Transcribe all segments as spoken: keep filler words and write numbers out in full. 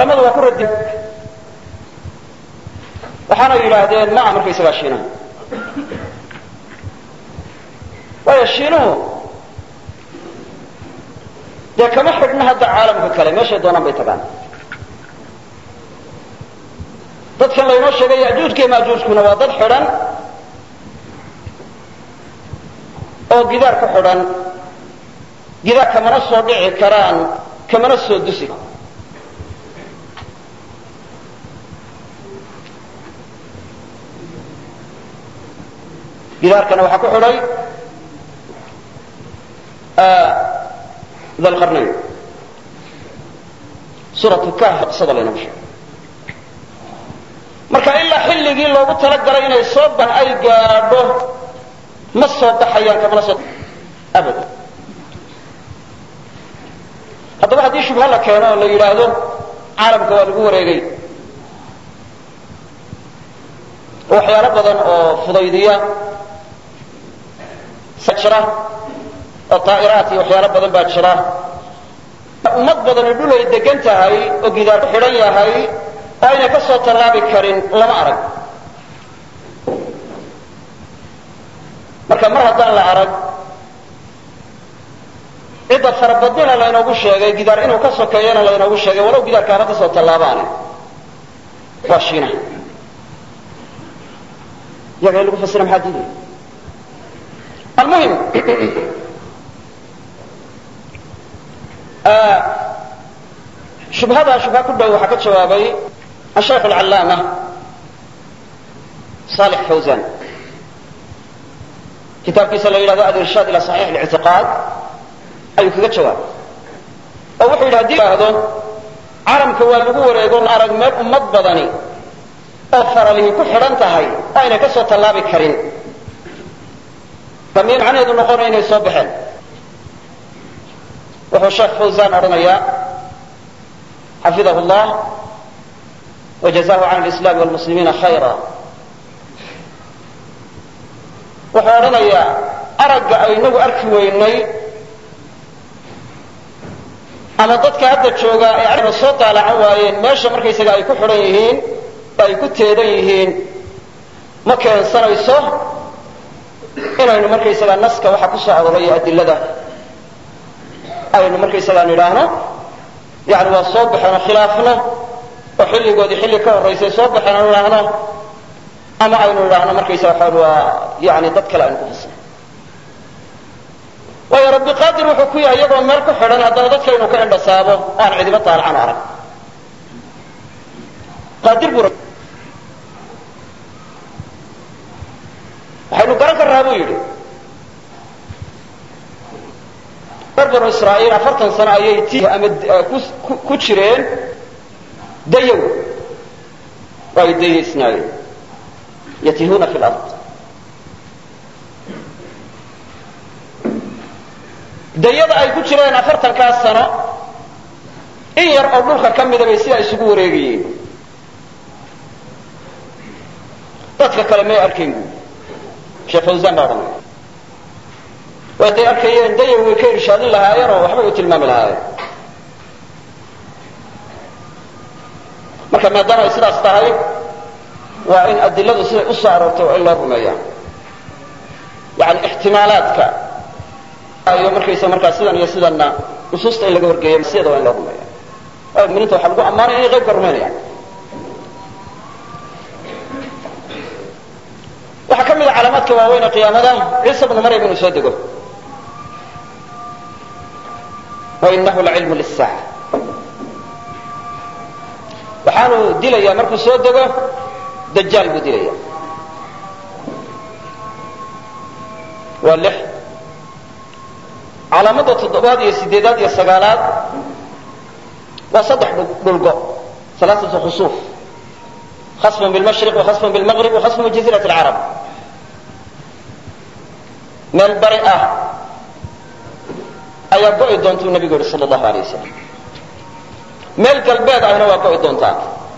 culamadu waa ku radi waxaana yidhaahdeen maa markaysagaa shiinaha waayo shiinuhu dee kama xidhna hadda caalamka kale meeshay doonaan bay tagaan dadkan laynoo sheegay yajuujka iyo maajuujkuna waa dad xidhan oo gidaar ku xidhan gidaar kamana soo dhici karaan kamana soo dusi gidaarkana waxaa ku xidhay dalqarnayn suuratu kahf qisada laynoogu sheegay marka ilaa xilligii loogu talagalay inay soo ban ay gaadho ma soo baxayaan kamana soo abada haddaba haddii shubha la keeno oo la yidhaahdo caalamka waa lagu wareegay oo waxyaalo badan oo fudaydiya sa jira oo daa'iraat iyo waxyaalo badan baa jira ummad badani dhul ay degan tahay oo gidaar ku xidhan yahay oo aynay ka soo tallaabi karin lama arag marka mar haddaan la arag cidda farabadnina laynoogu sheegay gidaar inuu ka sokeeyana laynoogu sheegay walow gidaarka haba ka soo tallaabaane waa shiinaha iyaga in lagu fasira maxaa diidaya almuhim shubhada shubha ku dhow waxaa ka jawaabay ashaykh alcallaama salix fawzan kitaabkiisa la yidhahdo alirshaad ila saxiix اlictiqaad ayuu kaga jawaabay oo wuxuu yidhi hadii yidhaahdo calamka waa lagu wareegon arag meel ummad badani oo faralihi ku xidhan tahay oo aynay ka soo tallaabi karin miy macnaheedu noqonaya inay soo baxeen wuxuu sheekh fawzan odhanayaa xafidahu llah wajazahu can alislaami walmuslimiina khayra wuxuu odhanayaa aragga aynagu arki weynay ama dadka hadda jooga ay aragga soo daalacan waayeen meesha markaysaga ay ku xidhan yihiin oo ay ku teedan yihiin ma keensanayso inaynu markaysagaa naska waxa ku soo arooray adilada aynu markaysagaa nidhaahno yani waa soo baxeenoo khilaafno oo xilligoodii xilli ka horraysay soo baxeen anu idhaahno ama aynu idhaahno markaysaga waxaan waa yani dad kale aynu ku fasno waayo rabbi qaadir wuxuu ku yahay iyagoo meel ku xidhan haddana dadka inuu ka indhasaabo oo aan cidiba daalacan arag qaadir buu waxaynu garan karnaa buu yidhi reer banu israa'iil afartan sano ayay ti ama ku jireen dayow oo ay dayaysnaayeen yatihuuna fi lard dayada ay ku jireen afartankaas sano in yar oo dhulka ka mida bay sidaa isugu wareegayeen dadka kale may arkayn bu sheekh fawzan baa odhanaya way day arkayeen dayow way ka irshaadin lahaayeen oo waxbay u tilmaami lahaayeen marka maadaama ay sidaas tahay waa in adiladu siday u soo aroortay waa in loo rumeeya yani ixtimaalaadka iyo markaysa markaa sidan iyo sidanna nusuusta in laga horgeeyo sideeda waa in loo rumeeya waayo muminiinta waxaa lagu ammaanaya inay qaybka rumaynayaan waxaa ka mida calaamaadka waaweyn ee qiyaamada ciisa bnu maryam inuu soo dego wainahu lacilmu lisaaca waxaanu dilayaa markuu soo dego dajaal buu dilaya waa lix calaamada toddobaad iyo sideedaad iyo sagaalaad waa saddex dhulgo alaaatu khusuuf khasfun bilmashriq wakhasfun bilmaqrib wakhasfun bijaziirat alcarab meel bari ah ayaa go'i doontuu nabigu yihi sal allahu alay wasalam meel galbeed ahna waa go'i doontaa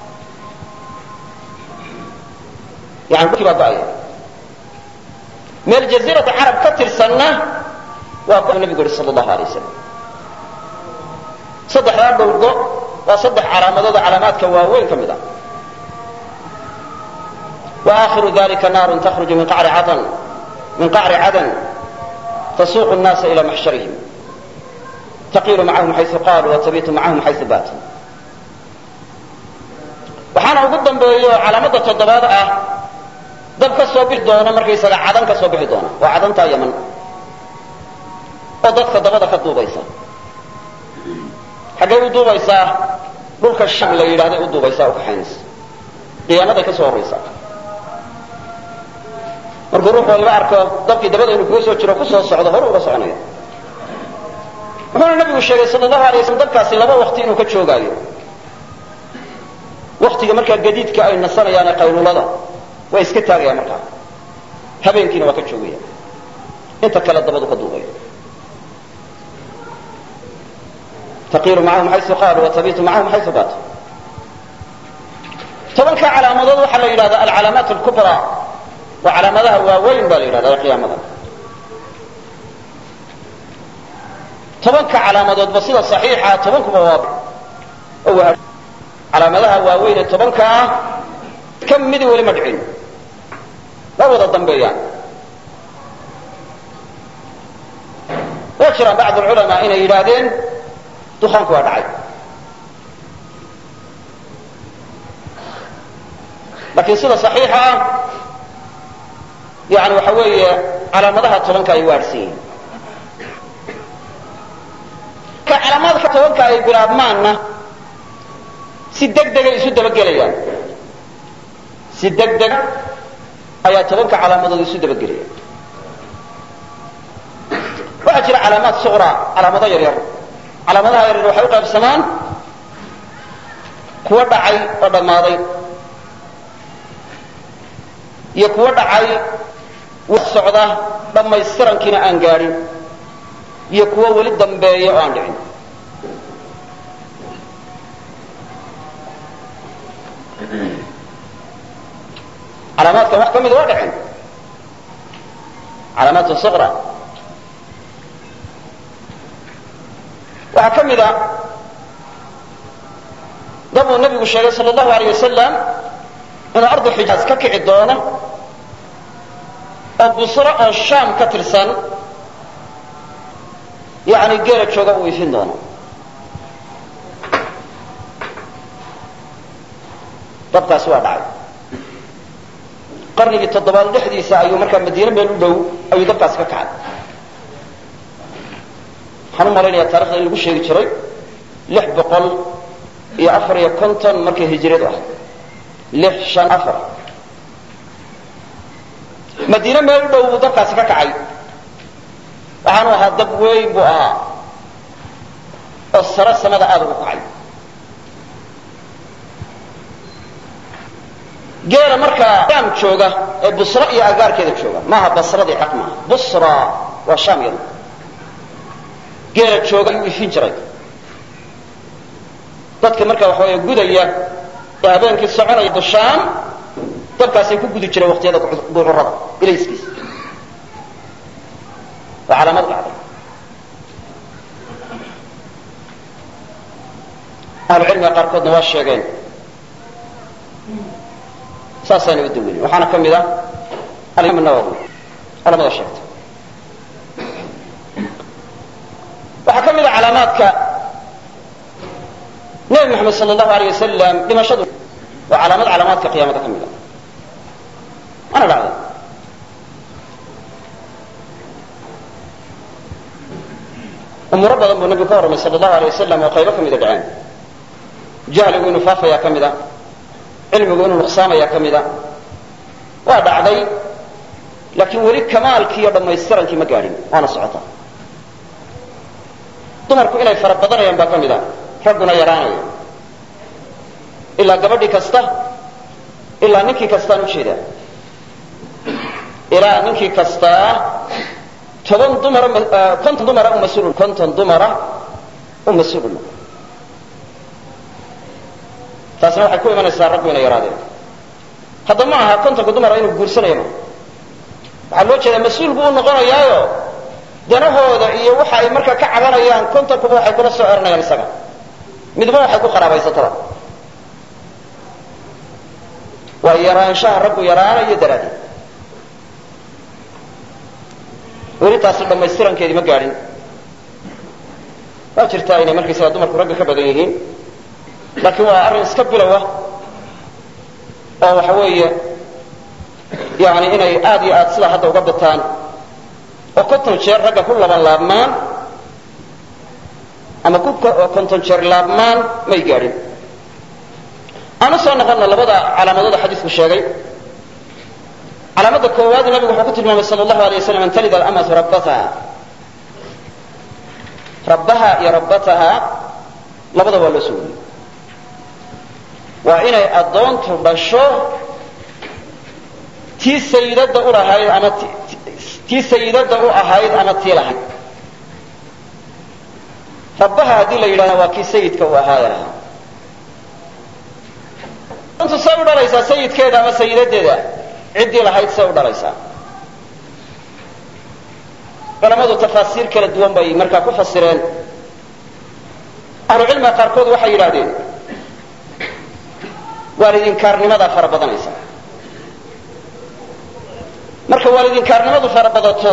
yani dhulkii baa go'aya meel jaziirata carab ka tirsanna waa go nabigu yihi sal allahu alay wasalam saddexdaa dhulgo waa saddex calaamadood oo calaamaadka waaweyn ka mid ah وآخر ذلك نار تخرج من قعر عدن من قعر عدن تسوق الناس إلى محشرهم تقيل معهم حيث قالوا وتبيت معهم حيث باتوا waxaana ugu dambeeyo calaamada toddobaad ah dab ka soo bixi doona markaysaga cadan ka soo bixi doona waa cadanta Yaman oo dadka dabada ka duubaysa xagee u duubaysa dhulka Sham la yiraahdo u duubaysa oo ka xaynaysa qiyaamada ka soo horeysa markuu ruuxu la arko dabkii dabada inuu ku soo jiro ku soo socdo hor uga soconaya wuxuu nabigu sheegay sallallahu alayhi wasallam dabkaasi laba waqti inuu ka joogaayo waqtiga marka gadiidka ay nasanayaan qaylulada way iska taagayaan marka habeenkiina waa ka joogaya inta kala dabadu ka duubay taqiru ma'ahum haythu qalu wa tabitu ma'ahum haythu batu tobanka calaamadood waxa la yiraahdaa al-alamaat al-kubra wa calaamadaha waaweyn baa la yiraahdaa qiyaamada tobanka calaamadood ba sida saxiixa tobankuba waa oo calaamadaha waaweyn ee tobanka ah kam mid wali ma dhicin la wada dambeeyaan wajira bacd ulama inay yiraahdeen duxanku waa dhacay laakiin sida saxiixa ah yani waxa weeye calaamadaha tobanka ay waarsiin ka calaamadaha tobanka ay bilaabmaanna si degdeg ay isu dabagelayaan si degdeg ayaa tobanka calaamadood isu dabagelayaan waxa jira calaamad sughra calaamado yar yar calaamadaha yar waxay u qaybsamaan kuwa dhacay oo dhamaaday iyo kuwa dhacay wax socda dhamaystirankiina aan gaarin iyo kuwa wali dambeeya oo aan dhicin calaamaadka wax kamid waa dhicin calaamaat sughra waxa kamid ah dabuu nabigu sheegay sallallahu alayhi wasallam in ardu Hijaaz ka kici doona oo Busra oo Sham ka tirsan yaani geera jooga uu ifin doono dabkaas waa dhacay qarnigii toddobaad dhexdiisa ayuu markaa Madiina meel u dhow ayuu dabkaas ka kacay waxaan malaynayaa taariikhda in lagu sheegi jiray lix boqol iyo afar iyo konton markii hijradu ahayd lix shan afar Madiina meel u dhow buu dabkaas ka kacay waxaanu ahaa dab weyn buu ahaa oo sare samada aad ugu kacay geera markaa Sham jooga ee Busra iyo agaarkeeda jooga maaha Basradii xaqma Busra waa Sham yada geera jooga uu ifin jiray dadka markaa waxa ay gudaya ee habeenkii soconaya Sham dabkaas ay ku gudi jiray waqtiyada duhurada ilayskiis waa calaamad dhacday ahlu cilmiga qaarkoodna waa sheegeen saasana u dawin waxaana kamid ah al-Imam an-Nawawi alamada sheegtay waxa kamid ah calaamaadka Nabi Muhammad sallallahu alayhi wasallam dhimashadu waa calaamad calaamaadka qiyaamada kamid ah ana dhacday umur badan buu nabigu ka warramay sallallahu alayhi wasallam oo qaybo kamid ah dhaceen jahligu inuu faafaya kamid ah cilmigu inuu nuqsaamaya kamid ah waa dhacday laakiin wali kamaalkii iyo dhammaystirankii ma gaarin waana socota dumarku inay fara badanayaan baa kamid ah ragguna yaraanayo ilaa gabadhii kasta ilaa ninkii kastaan u jeedaa ilaa ninkii kasta toban dumar konton dumara u mas-uul konton dumara u mas-uul taasna waxay ku imanaysaa raggu inay yaraadeen hadda ma aha kontonka dumara inuu guursanayo waxaa loo jeedaa mas-uul buu u noqonayaayo danahooda iyo waxa ay markaa ka cabanayaan kontonkuba waxay kula soo eranayaan isaga midba waxay ku qaraabaysataba waa yaraanshaha raggu yaraanayo daraaddeed weli taasi dhammaystirankeedii ma gaadhin waa jirtaa inay markaysaga dumarku ragga ka badan yihiin laakiin waa arrin iska bilowa oo waxa weeye yani inay aad iyo aad sidaa hadda uga bataan oo konton jeer ragga ku laban laabmaan ama ku konton jeer laabmaan may gaadhin aan u soo noqonna labada calaamadooda xadiisku sheegay calaamada koowaad nabigu wuxuu ku tilmaamay sal allahu alay waslam an talida alamatu rabbataha rabbaha iyo rabbataha labada waa loo soo wariyey waa inay addoontu dhasho tii sayidadda u lahayd ama tii sayidadda u ahayd ama tii lahayd rabbaha haddii la yidhahda waa kii sayidka u ahaaya lahaa addoontu say u dhalaysaa sayidkeeda ama sayidadeeda ciddii lahayd say u dhalaysaa culamadu tafaasiir kala duwan bay markaa ku fasireen ahlucilmiga qaarkood waxay yidhahdeen waalidinkaarnimadaa fara badanaysa marka waalidinkaarnimadu fara badato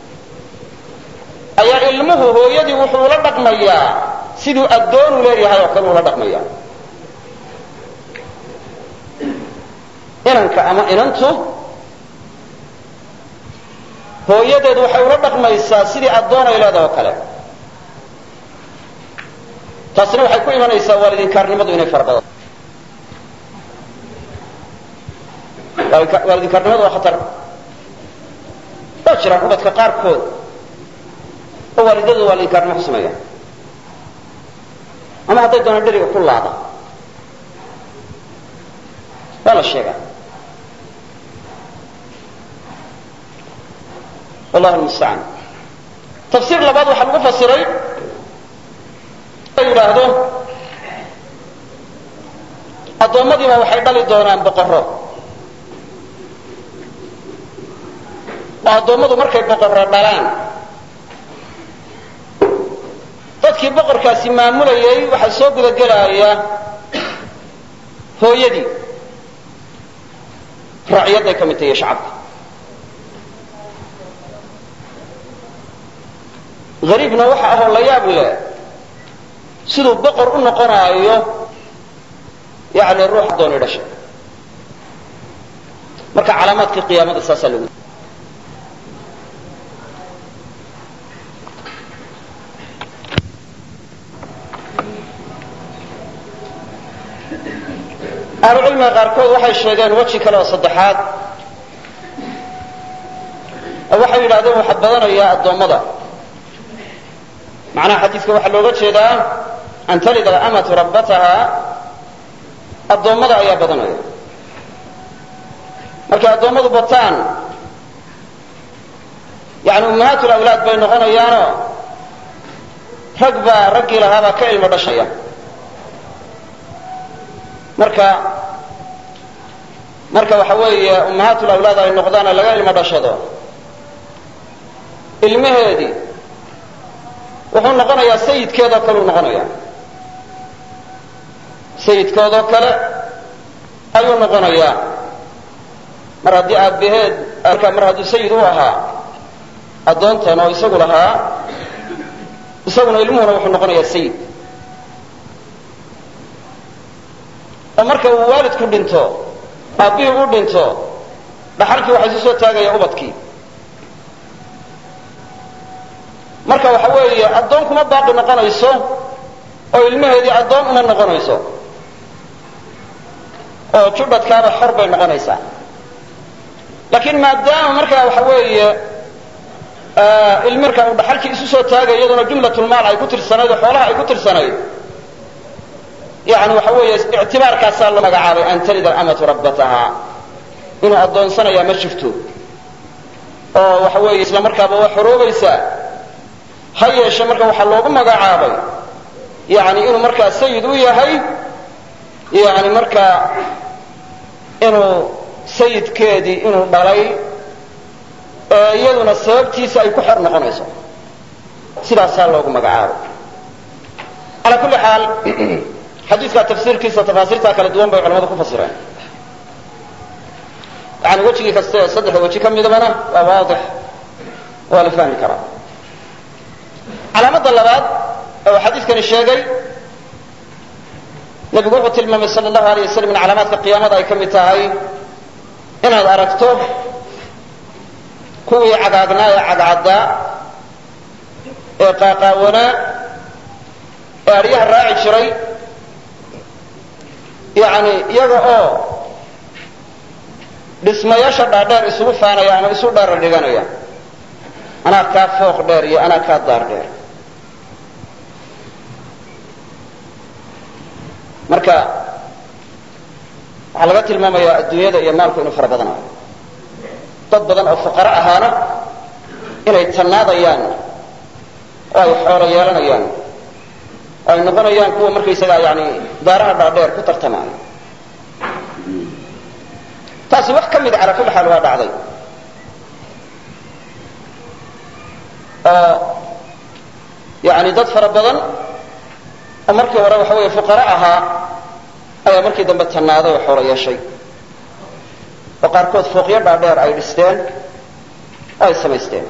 ayaa ilmuhu hooyadii wuxuu ula dhaqmayaa siduu addoonu leeyahay oo kale ula dhaqmaya inanka ama inantu hooyadeed waxay ula dhaqmaysaa sidii addoon ay leedahay oo kale taasina waxay ku imanaysaa waalidinkaarnimadu inay fara badato waalidinkaarnimadu waa khatar waa jiraan ubadka qaarkood oo waalidadu waalidinkaarnimo ku sameeyaan ama hadday doonaan dheriga ku laada waa la sheegaa wallahu lmustacaan tafsiir labaad waxaa lagu fasiray ay yidhaahdo addoommadiiba waxay dhali doonaan boqorro oo addoommadu markay boqorro dhalaan dadkii boqorkaasi maamulayay waxaa soo gudagelaya hooyadii raaciyadday ka mid tahiyo shacabka hariibna waxa ahoo la yaab leh siduu boqor u noqonaayo yani ruux addooni dhashay marka calaamaadkii qiyaamada saasaa lagu ahlucilmiga qaarkood waxay sheegeen weji kale oo saddexaad oo waxay yidhahdeen waxa badanayaa addoommada macnaha xadiiska waxaa looga jeedaa an talida alamatu rabbataha addoommada ayaa badanaya markay addoommadu bataan yani ummahaatu lawlaad bay noqonayaanoo rag baa raggii lahaabaa ka ilmo dhashaya marka marka waxa weeye ummahaatu lawlaad ay noqdaan laga ilmo dhashado ilmaheedii wuxuu noqonayaa sayidkeedoo kale u noqonaya sayidkoodoo kale ayuu noqonayaa mar haddii aabbaheed marka mar hadduu sayid u ahaa addoontan oo isagu lahaa isaguna ilmuhuna wuxuu noqonayaa sayid oo marka uu waalidku dhinto aabbihii u dhinto dhaxalkii waxaa isu soo taagaya ubadkii marka waxa weeye addoon kuma baaqi noqonayso oo ilmaheedii addoon uma noqonayso oo judhadkaaba xor bay noqonaysaa laakiin maadaama markaa waxa weeye ilmi marka uu dhaxalkii isu soo taagay iyaduna jumlatulmaal ay ku tirsanayd oo xoolaha ay ku tirsanayd yani waxa weeye ictibaarkaasaa loo magacaabay an talida alamatu rabbataha inuu addoonsanayaa ma jirto oo waxa weeye isla markaaba waa xoroobaysaa ha yeeshe marka waxaa loogu magacaabay yani inuu markaa sayid u yahay yani markaa inuu sayidkeedii inuu dhalay ee iyaduna sababtiisa ay ku xor noqonayso sidaasaa loogu magacaabay calaa kulli xaal xadiidka tafsiirkiisa tafaasiirta kala duwan bay culamadu ku fasireen yani wejigii kaste saddexda weji ka midabana waa waadix waa la fahmi karaa calaamadda labaad oo xadiidkani sheegay nebigu wuxuu tilmaamay sala allahu alayh wasalam in calaamaadka qiyaamada ay ka mid tahay inaad aragto kuwii cagaagnaa ee cagcaddaa ee qaaqaawanaa ee aryaha raaci jiray yani iyaga oo dhismayaasha dhaadheer isugu faanaya ama isu dhaara dhiganaya anaa kaa fooq dheer iyo anaa kaa daar dheer marka waxaa laga tilmaamayaa adduunyada iyo maalku inuu fara badanayo dad badan oo fuqaro ahaana inay tannaadayaan oo ay xoolo yeelanayaan oo ay noqonayaan kuwa markaysagaa yani daaraha dhaadheer ku tartamaayo taasi wax ka mid calaa kulli xaal waa dhacday oo yani dad fara badan oo markii hore waxa weeye fuqaro ahaa ayaa markii dambe tannaaday oo xoolo yeeshay oo qaarkood fooqyo dhaadheer ay dhisteen oo ay samaysteen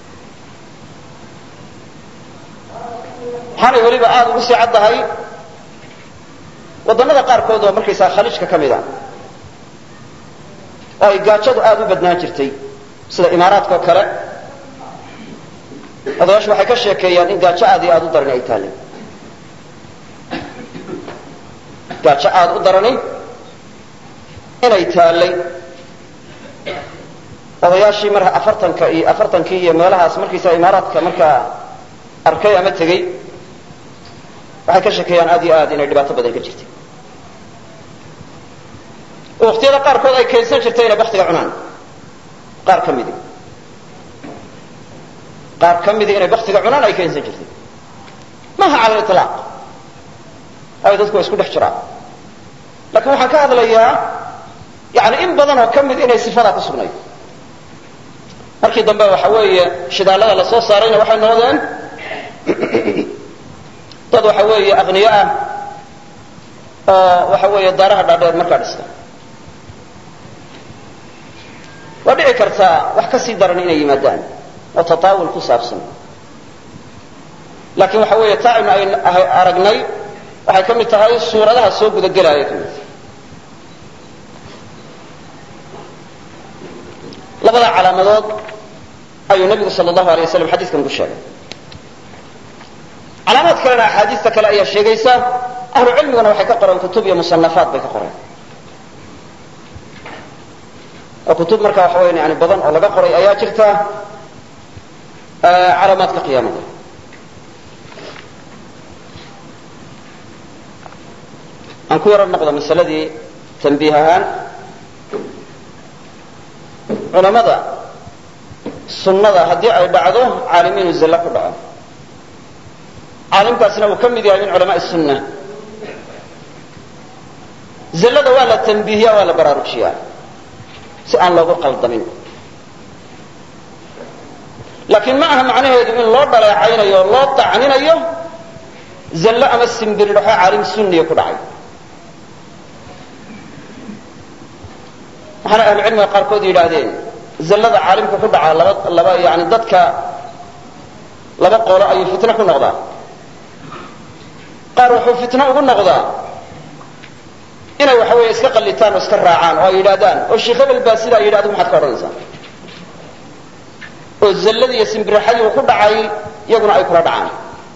waxaanay weliba aada ugu sii caddahay waddannada qaarkood oo markaysaa khaliijka ka mid a oo ay gaajadu aada u badnaan jirtay sida imaaraadka oo kale odayaashu waxay ka sheekeeyaan in gaajo aad iyo aada u darani ay taallay gaajo aada u darani inay taallay odayaashii marka afartanka iyo afartankii iyo meelahaas markaysaa imaaraadka markaa arkay ama tegey waxay ka sheekeeyaan aad iyo aad inay dhibaato badan ka jirtay oo waqtiyada qaarkood ay keensan jirtay inay baktiga cunaan qaar ka midi qaar ka midi inay baktiga cunaan ay keensan jirtay maaha cala liطlaaq ay dadku waa isku dhex jiraan laakiin waxaan ka hadlayaa yani in badan oo ka mid inay sifadaa ku sugnayd markii dambe waxa weeye shidaallada la soo saarayna waxay noqdeen dad waxa weeye aqniyo ah oo waxa weeye daaraha dhaadheer markaa dhista waa dhici kartaa wax ka sii daran inay yimaadaan oo tataawul ku saabsan laakiin waxa weeye taa aynu aynu aragnay waxay ka mid tahay suuradaha soo gudagelaya ka mid labada calaamadood ayuu nabigu sal allahu alay waslam xadiiskan ku sheegay calaamaad kalena axaadiista kale ayaa sheegaysa ahlu cilmiguna waxay ka qoreen kutub iyo musanafaat bay ka qoreen oo kutub marka waxa weya yani badan oo laga qoray ayaa jirta calaamaadka qiyaamada aan ku yaro noqdo masaladii tanbiih ahaan culamada sunnada haddii ay dhacdo caalim inuu zallo ku dhaco caalimkaasna uu ka mid yahay min culamaai sunna zallada waa la tanbiihiya waa la baraarujiyaa si aan loogu qaldamin laakiin ma aha macnaheedu in loo dhaleecaynayo o loo dacninayo zallo ama simbiridhaxo caalim sunniya ku dhacay waxaana ahlucilmiga qaarkood yidhaahdeen zallada caalimka ku dhaca laba laba yani dadka laba qolo ayuu fitno ku noqdaa qaar wuxuu fitno ugu noqdaa inay waxa weeye iska qallitaan oo iska raacaan oo ay yidhahdaan oo sheekh hebel baa sidaa yidhi adigu maxaad ka odhanaysaa oo zalladii iyo simbirixadii uu ku dhacay iyaguna ay kula dhacaan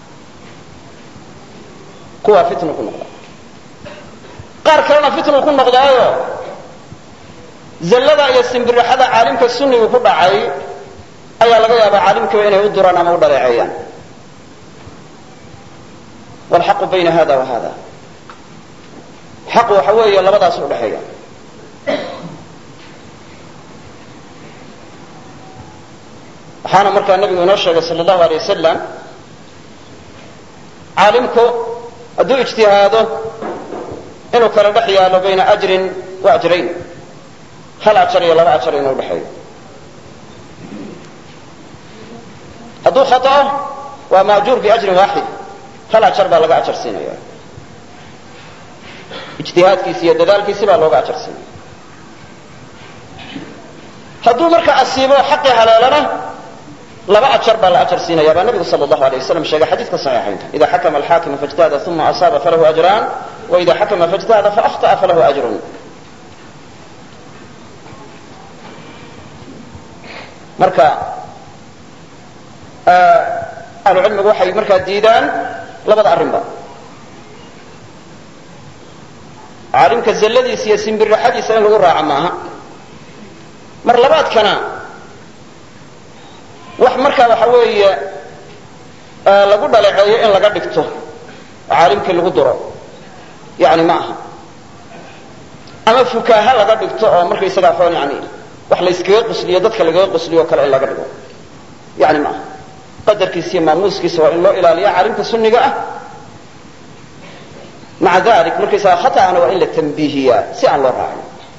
kuwaa fitnu ku noqdaa qaar kalena fitnu ku noqdaayo zallada iyo simbirixada caalimka sunnigu ku dhacay ayaa laga yaabaa caalimkiiba inay u duraan ama u dhaleeceeyaan walxaqu bayna hada wa hada xaqu waxa weeye labadaas u dhexeeya waxaana markaa nabigu inoo sheegay sal allahu alay wasalam caalimku hadduu ijtihaado inuu kala dhex yaalo bayna ajrin wa ajrayn hal ajar iyo laba ajar inuu udhexeeyo hadduu khata'o waa maajuur biajrin waaxid hal ajar baa laga ajar siinaya ijtihaadkiisi iyo dadaalkiisi baa looga ajar siinaya hadduu marka asiibo xaqii haleelana laba ajar baa la ajar siinaya baa nabigu sal allahu alay wasalam sheegay xadiidka saxiixaynka ida xakama alxaakimu faijtahada uma asaaba falahu ajraan waida xakama faijtahada faahطa'a falahu ajrun marka ahlucilmigu waxay markaa diidaan labada arrinba caalimka zalladiisa iyo simbirraxadiisa in lagu raaco maaha mar labaadkana wax markaa waxa weeye lagu dhaleeceeyo in laga dhigto caalimkii lagu duro yani ma aha ama fukaaha laga dhigto oo markaysagaa xoon yani wax la yskaga qusliyo dadka lagaga qusliyo o kale in laga dhigo yani ma aha qadarkiisa iyo maamuuskiisa waa in loo ilaaliya caalimka sunniga ah maca dalik markaysagaa khata'ana waa in la tambiihiyaa si aan loo raacin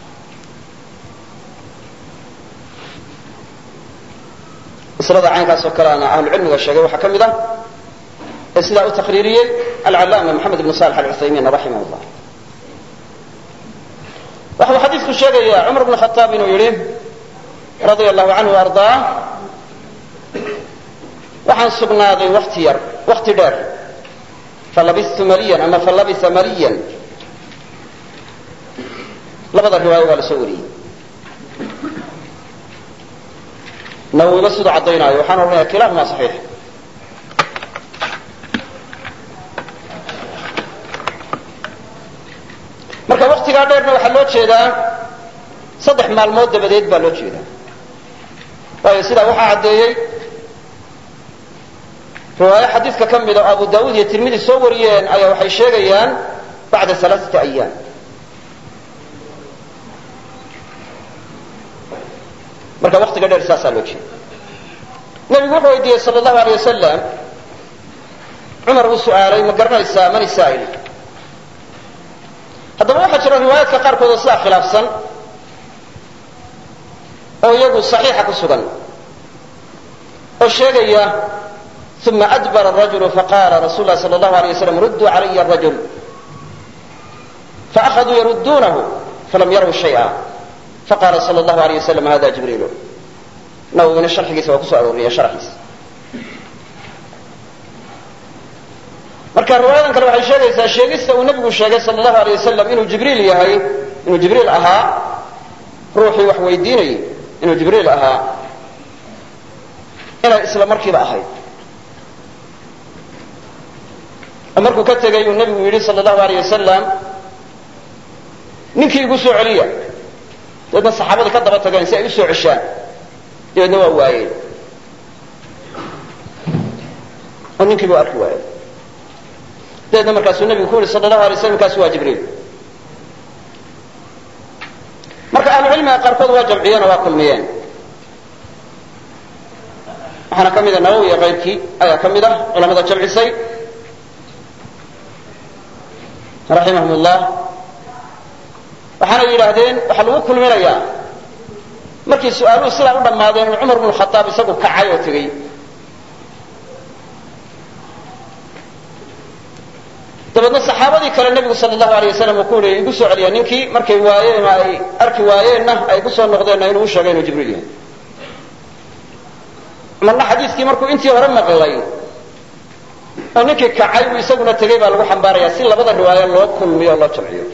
maslada caynkaas oo kaleana ahlucilmiga sheegay waxaa ka mid ah ee sidaa u taqriiriyey alcallaama moxamed ibn salix alcuthaymiin raximah llah waxa uu xadiidku sheegaya cumar bn khaaab inuu yihi radia allahu canhu ardaa waxaan sugnaaday wakti yar wakti dheer falabistu maliyan ama falabisa maliyan labada riwaayo waa la soo wariyey nawowiba siduu caddaynaayo waxaan odhanaya kilahuma saxiix marka waktigaa dheerna waxaa loo jeedaa saddex maalmood dabadeed baa loo jeedaa waayo sidaa waxaa caddeeyey riwaayo xadiidka ka mid oo abu daawuud iyo tirmidi soo wariyeen ayaa waxay sheegayaan bacda alaaata ayaam marka waktiga dheer saasaa loo jeeda nabigu wuxuu weydiiyey sal allahu alay wasalam cumar uu su'aalay ma garanaysaa mani saa'il haddaba waxaa jira riwaayaadka qaarkood oo sidaa khilaafsan oo iyagu saxiixa ku sugan oo sheegaya uma adbara arajulu faqala rasul lahi sal allahu alay waslam rudduu calaya arajul faahaduu yarudduunahu falam yarw shay'a faqala sal allahu alay wasalam hada jibriilu nawowina sharxigiisa waa kusoo arooriya sharxiisa marka riwaayadan kale waxay sheegaysaa sheegista uu nabigu sheegay sal allahu alay wasalam inuu jibriil yahay inuu jibriil ahaa ruuxii wax weydiinayay inuu jibriil ahaa inay isla markiiba ahayd oo markuu ka tegay uu nabigu yidhi sal allahu alay wasalam ninkii igu soo celiya dabeedna saxaabadii ka daba tageen si ay u soo ceshaan dabeedna waa waayeen oo ninkii buu arki waayey dabeedna markaasuu nabigu ku yihi sal allahu alay slam kaasi waa jibriil marka ahlucilmiga qaarkood waa jamciyeen oo waa kulmiyeen waxaana ka mida nawowi iyo kayrkii ayaa ka mid ah culamada jamcisay raximahum llah waxaana yidhaahdeen waxaa lagu kulminayaa markii su-aaluhu sidaa u dhammaadeen uu cumar bnu khaaab isagu kacay oo tegey dabeedna saxaabadii kale nebigu sal allahu alay wasalam uu ku yihi igu soo celiya ninkii markay waayeen ay arki waayeenna ay ku soo noqdeenna inuu u sheegay inuu jibriil yahay cumarna xadiiskii markuu intii hore maqlay oo ninkii kacay uu isaguna tegey baa lagu xambaarayaa si labada riwaayo loo kulmiyo o loo jamciyo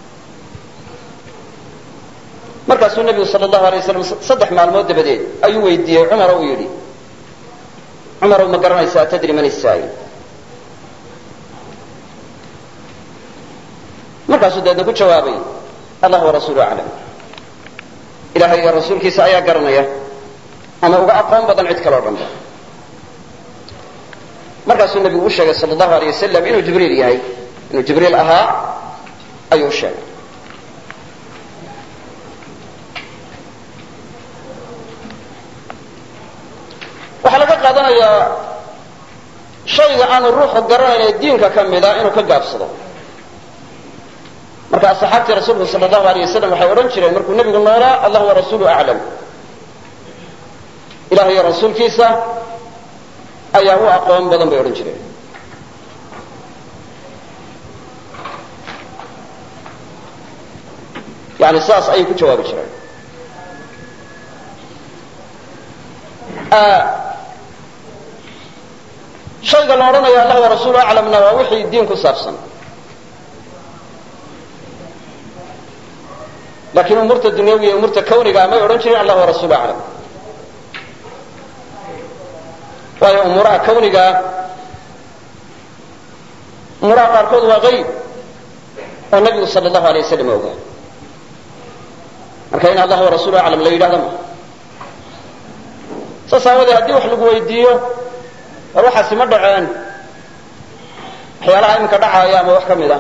markaasuu nebigu sal allahu alay wasalam saddex maalmood dabadeed ayuu weydiiyey cumar oo uu yidhi cumarow ma garanaysaa tadri man isaa'il markaasuu dabeedna ku jawaabay allah warasuulu aclam ilahay iyo rasuulkiisa ayaa garanaya ama uga aqoon badan cid kaleo dhanba markaasuu nebigu u sheegay sal allahu alay wasalam inuu jibriil yahay inuu jibriil ahaa ayuu u sheegay waxaa laga qaadanayaa shayga aanu ruuxu garanayn ee diinka ka mida inuu ka gaabsado marka asxaabtii rasuulku sal allahu alay wasalam waxay odhan jireen markuu nebigu noolaa allah warasuulu aclam ilaah iyo rasuulkiisa ayaa u aqoon badan bay odhan jireen yani saas ayay ku jawaabi jireen. shayga la odhanaya allah wa rasuulu aclamna waa wixii diin ku saabsan, laakiin umuurta dunyawiga iyo umuurta kawniga may odhan jirin allah wa rasuulu aclam, waayo umuuraha kawniga umuuraha qaarkood waa qayb oo nabigu sal allahu alay wasalam ogaa, marka in allah wa rasuulu aclam la yidhahdo ma saas aawadee haddii wax lagu weydiiyo war waxaasi ma dhaceen waxyaalaha iminka dhacaaya ama wax ka mid a,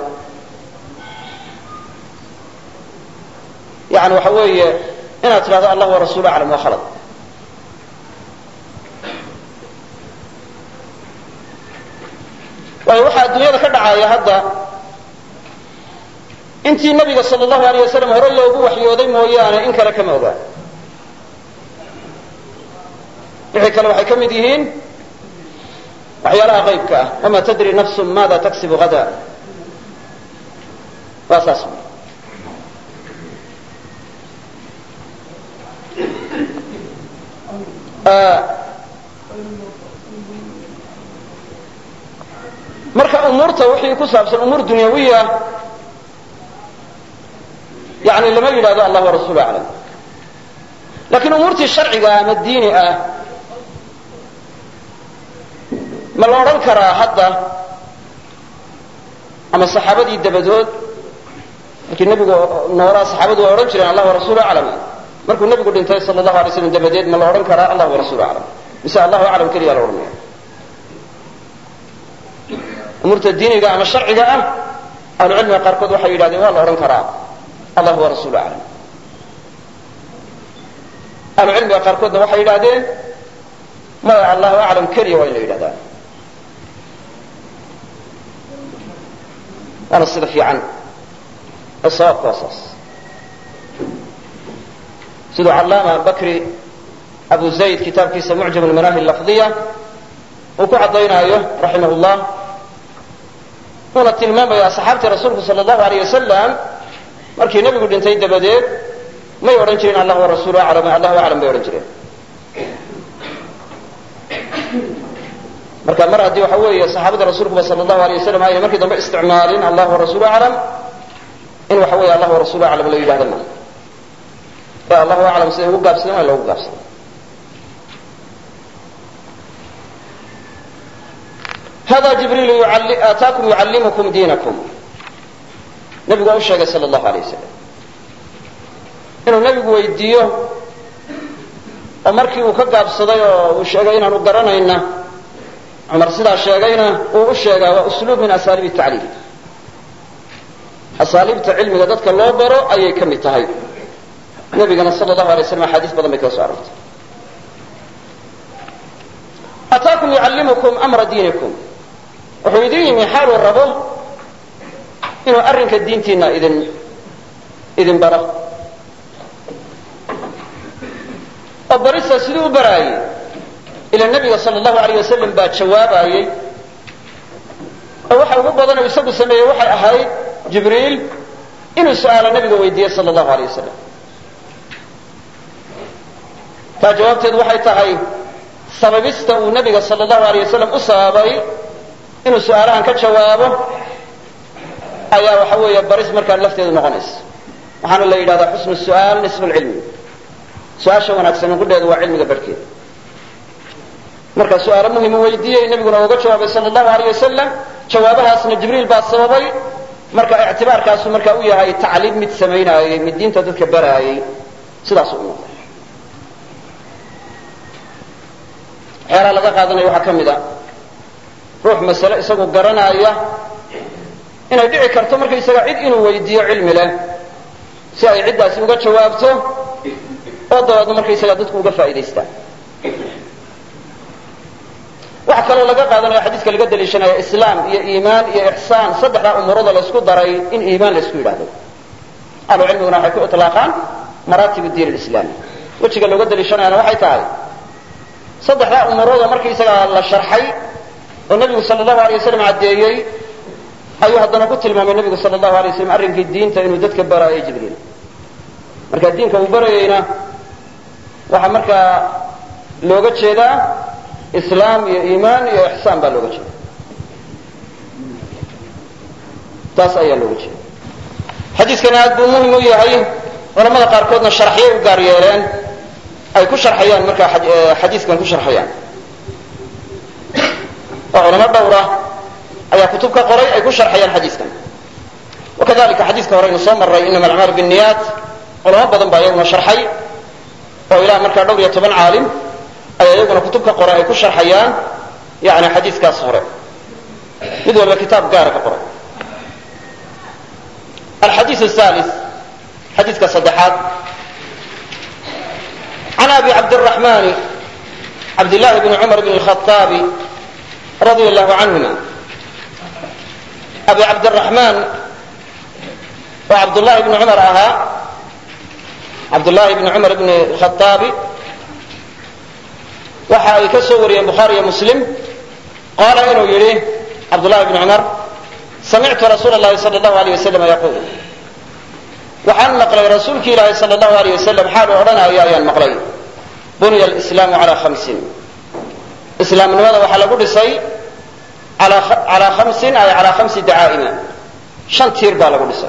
yani waxa weeye inaad tidhahdo allah wa rasuulu aclam waa khalad. waayo waxaa adduunyada ka dhacaaya hadda intii nabiga sal allahu alay wasalam hore loogu waxyooday mooyaane in kale kama ogaa. wixii kale waxay ka mid yihiin waxyaalaha qaybka ah, wama tadri nafsu maada taksibu hada, waa saas. marka umuurta wixii ku saabsan umuur dunyawiya yani lama yidhahdo allah wa rasuulu aclam, lakiin umuurtii sharciga ama diini ah ma la odhan karaa hadda ama saxaabadii dabadood markii nebigu noolaa saxaabadu waa odhan jireen allah wa rasuulu aclam, markuu nebigu dhintay sal allahu alay slam dabadeed ma la odhan karaa allah wa rasuulu aclam, mise allahu aclam keliya la odhanaya? umuurta diiniga ama sharciga ah ahlucilmiga qaarkood waxay yidhahdeen waa la odhan karaa allah wa rasuulu aclam, ahlucilmiga qaarkoodna waxay yidhahdeen maya allahu aclam keliya waa in la yidhahdaa. waana sida fiican ee sawaabka waa saas. siduu callaama bakri abu zayd kitaabkiisa mucjam almanaahi lafdiya uu ku caddaynaayo raximah llah, wuuna tilmaamaya asxaabtii rasuulku sal allahu alayh wasalam markii nebigu dhintay dabadeed may odhan jirin allah wa rasuulu aclam, allahu aclam bay odhan jireen. marka mar haddii waxa weeye saxaabada rasuulkuba sal allahu alay wasalam ayna markii dambe isticmaalin allah wa rasuulu aclam, in waxa weeye allah wa rasuulu aclam la yidhahdo ma ee allahu aclam siday ugu gaabsadeen waa loogu gaabsaday. hada jibriil aataakum yucallimukum diinakum, nebigu waa u sheegay sal allahu alay wasalam inuu nebigu weydiiyo, oo markii uu ka gaabsaday oo uu sheegay inaanu garanayna, cumar sidaa sheegayna uu u sheegaa waa usluub min asaaliib tacliim, asaaliibta cilmiga dadka loo baro ayay ka mid tahay. nebigana sal allahu alay waslam axaadiis badan bay kaga soo arortay. ataakum yucallimukum amra diinikum, wuxuu idin yimi xaaluu rabo inuu arrinka diintiina idin idin baro, oo barista siduu u baraayey ila nebiga sal allahu alayh wasalam baa jawaabayey, oo waxa ugu badan uu isagu sameeyey waxay ahayd jibriil inuu su'aalo nebiga weydiiye sal allahu alayh wasalam. taa jawaabteedu waxay tahay sababista uu nebiga sal allahu alayh wasalam u sababay inuu su'aalahan ka jawaabo ayaa waxa weeye baris markaan lafteedu noqonaysa. waxaana la yidhahdaa xusnu su'aal nisfu lcilmi, su-aasha wanaagsan qudheedu waa cilmiga barhkeeda. marka su-aalo muhimu weydiiyey nebiguna uga jawaabay sal allahu alayh wasalam, jawaabahaasna jibriil baa sababay. marka ictibaarkaasu marka u yahay tacliim mid samaynaayey, mid diinta dadka baraayey, sidaasu u noqday. waxyaalaha laga qaadanaya waxaa ka mid a ruux masale isagu garanaaya inay dhici karto markaysaga cid inuu weydiiyo cilmi leh si ay ciddaasi uga jawaabto, oo dabeedna markaysaga dadku uga faa'idaystaan. waxa kaloo laga qaadanaya xadiiska laga daliishanaya islaam iyo iimaan iyo ixsaan, saddexdaa umuurada la isku daray in iimaan la isku yidhaahdo. ahlu cilmiguna waxay ku itlaaqaan maraatib diin alislaami. wejiga looga daliishanayana waxay tahay saddexdaa umuurada markaysaga la sharxay oo nebigu sal allahu alay wasalam caddeeyey ayuu haddana ku tilmaamay nebigu sal allahu alay waslam arrinkii diinta inuu dadka baraayo jibriil. marka diinka uu barayayna waxaa markaa looga jeedaa islaam iyo iimaan iyo ixsaan baa looga jeeda taas ayaa looga jeeda xadiiskani aad buu muhim u yahay culamada qaarkoodna sharxiyay u gaar yeeleen ay ku sharxayaan markaa xadiiskan ku sharxayaan oo culamo dhowra ayaa kutub ka qoray ay ku sharxayaan xadiiskan wakadalika xadiiska hore aynu soo marray inama alacmaalu binniyaat culamo badan baa iyaguna sharxay oo ilaa markaa dhowr iyo toban caalim ayaa iyaguna kutub ka qoray ay ku sharxayaan yani xadiiskaas hore mid walba kitaab gaara ka qoray alxadiis ahalis xadiiska saddexaad can abi cabdiraxmani cabdillahi bni cumar bn lkhaaabi radia allahu canhuma abi cabdiraxmaan oo cabdullahi bni cumar ahaa cabdullahi bni cumar bni khaaabi waxa ay ka soo wariyeen bukhaari iyo muslim qaala inuu yidhi cabdullahi bni cumar samictu rasuula llahi sala allahu alayh wasalam yaquul waxaan maqlay rasuulki ilaahi sala allahu alayh wasalam xaalu odhanaayo ayaan maqlay bunya alislaamu calaa khamsin islaamnimada waxaa lagu dhisay calaa khamsin ay calaa khamsi dacaa'ima shan tiir baa lagu dhisay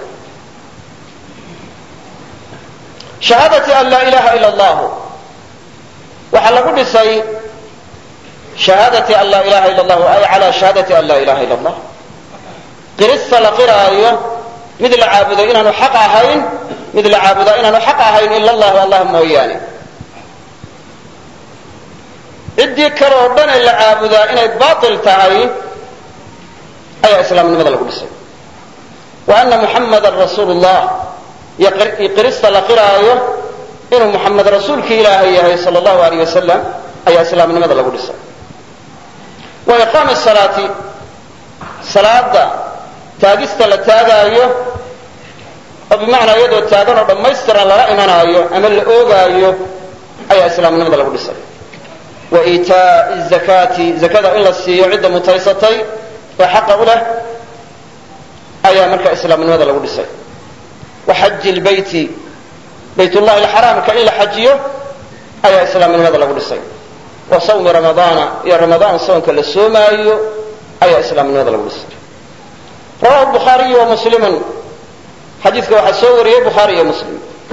shahaadati an laa ilaha ila allahu waxaa lagu dhisay shahaadati an laa ilaha ila allahu ay calaa shahaadati an laa ilaha ila allah qirista la qiraayo mid la caabudo inaanu xaq ahayn mid la caabudaa inaanu xaq ahayn ila allahu allah mooyaane ciddii kale oo dhan ee la caabudaa inay baatil tahay ayaa islaamnimada lagu dhisay wa ana muxammadan rasuulu llah iyo qirista la qiraayo inuu muxamed rasuulkii ilaahay yahay sala allahu alayh wasalam ayaa islaamnimada lagu dhisay wa iqaami salaati salaada taagista la taagaayo oo bimacnaa iyadoo taagan oo dhammaystiran lala imanaayo ama la oogaayo ayaa islaamnimada lagu dhisay wa iitaa'i zakaati zakada in la siiyo cidda mutaysatay ee xaqa u leh ayaa marka islaamnimada lagu dhisay wa xaji lbeyti baytullahi alxaraamka in la xajiyo ayaa islaamnimada lagu dhisay wa sawmi ramadaana iyo ramadaan soonka la soomaayo ayaa islaamnimada lagu dhisay rawahu bukhaariyu wa muslimun xadiidka waxaa soo wariyey bukhaari iyo muslim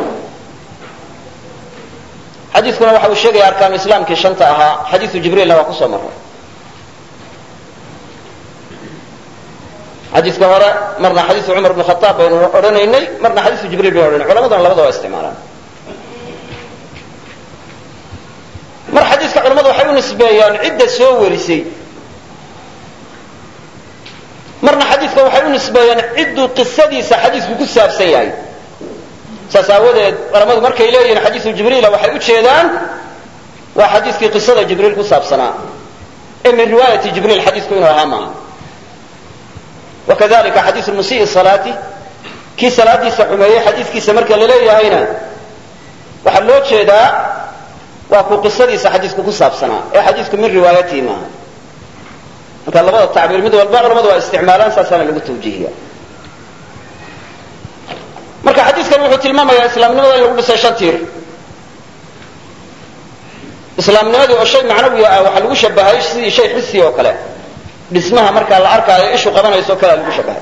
xadiidkuna waxa uu sheegaya arkaanu islaamkii shanta ahaa xadiidu jibriilna waa kusoo maray xadiidka hore marna xadiidu cumar bn khaaab baynu odhanaynay marna xadiidu jibriil baynu odhanay culamaduna labada waa isticmaalaan mar xadiiska culamadu waxay u nisbeeyaan cidda soo warisay marna xadiidka waxay u nisbeeyaan cidduu qisadiisa xadiisku ku saabsan yahay saas aawadeed culamadu markay leeyihiin xadiidu jibriila waxay u jeedaan waa xadiiskii qisada jibriil ku saabsanaa ee min riwaayati jibriil xadiisku inuu ahaa maaha wakadalika xadiisu musii salaati kii salaadiisa xumeeyey xadiiskiisa marka la leeyahayna waxaa loo jeedaa waa ku qisadiisa xadiisku ku saabsanaa ee xadiisku min riwaayatihi maaha marka labada tacbiir mid walba culamadu waa isticmaalaan saasaana lagu tawjiihiya marka xadiiskani wuxuu tilmaamayaa islaamnimada in lagu dhisay shan tiir islaamnimadii oo shay macnawi ah waxaa lagu shabahay sidii shay xisi oo kale dhismaha markaa la arkaayo ishu qabanayso o kalea lagu shabahay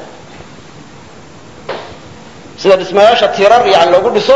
sida dhismayaasha tiirar yani loogu dhiso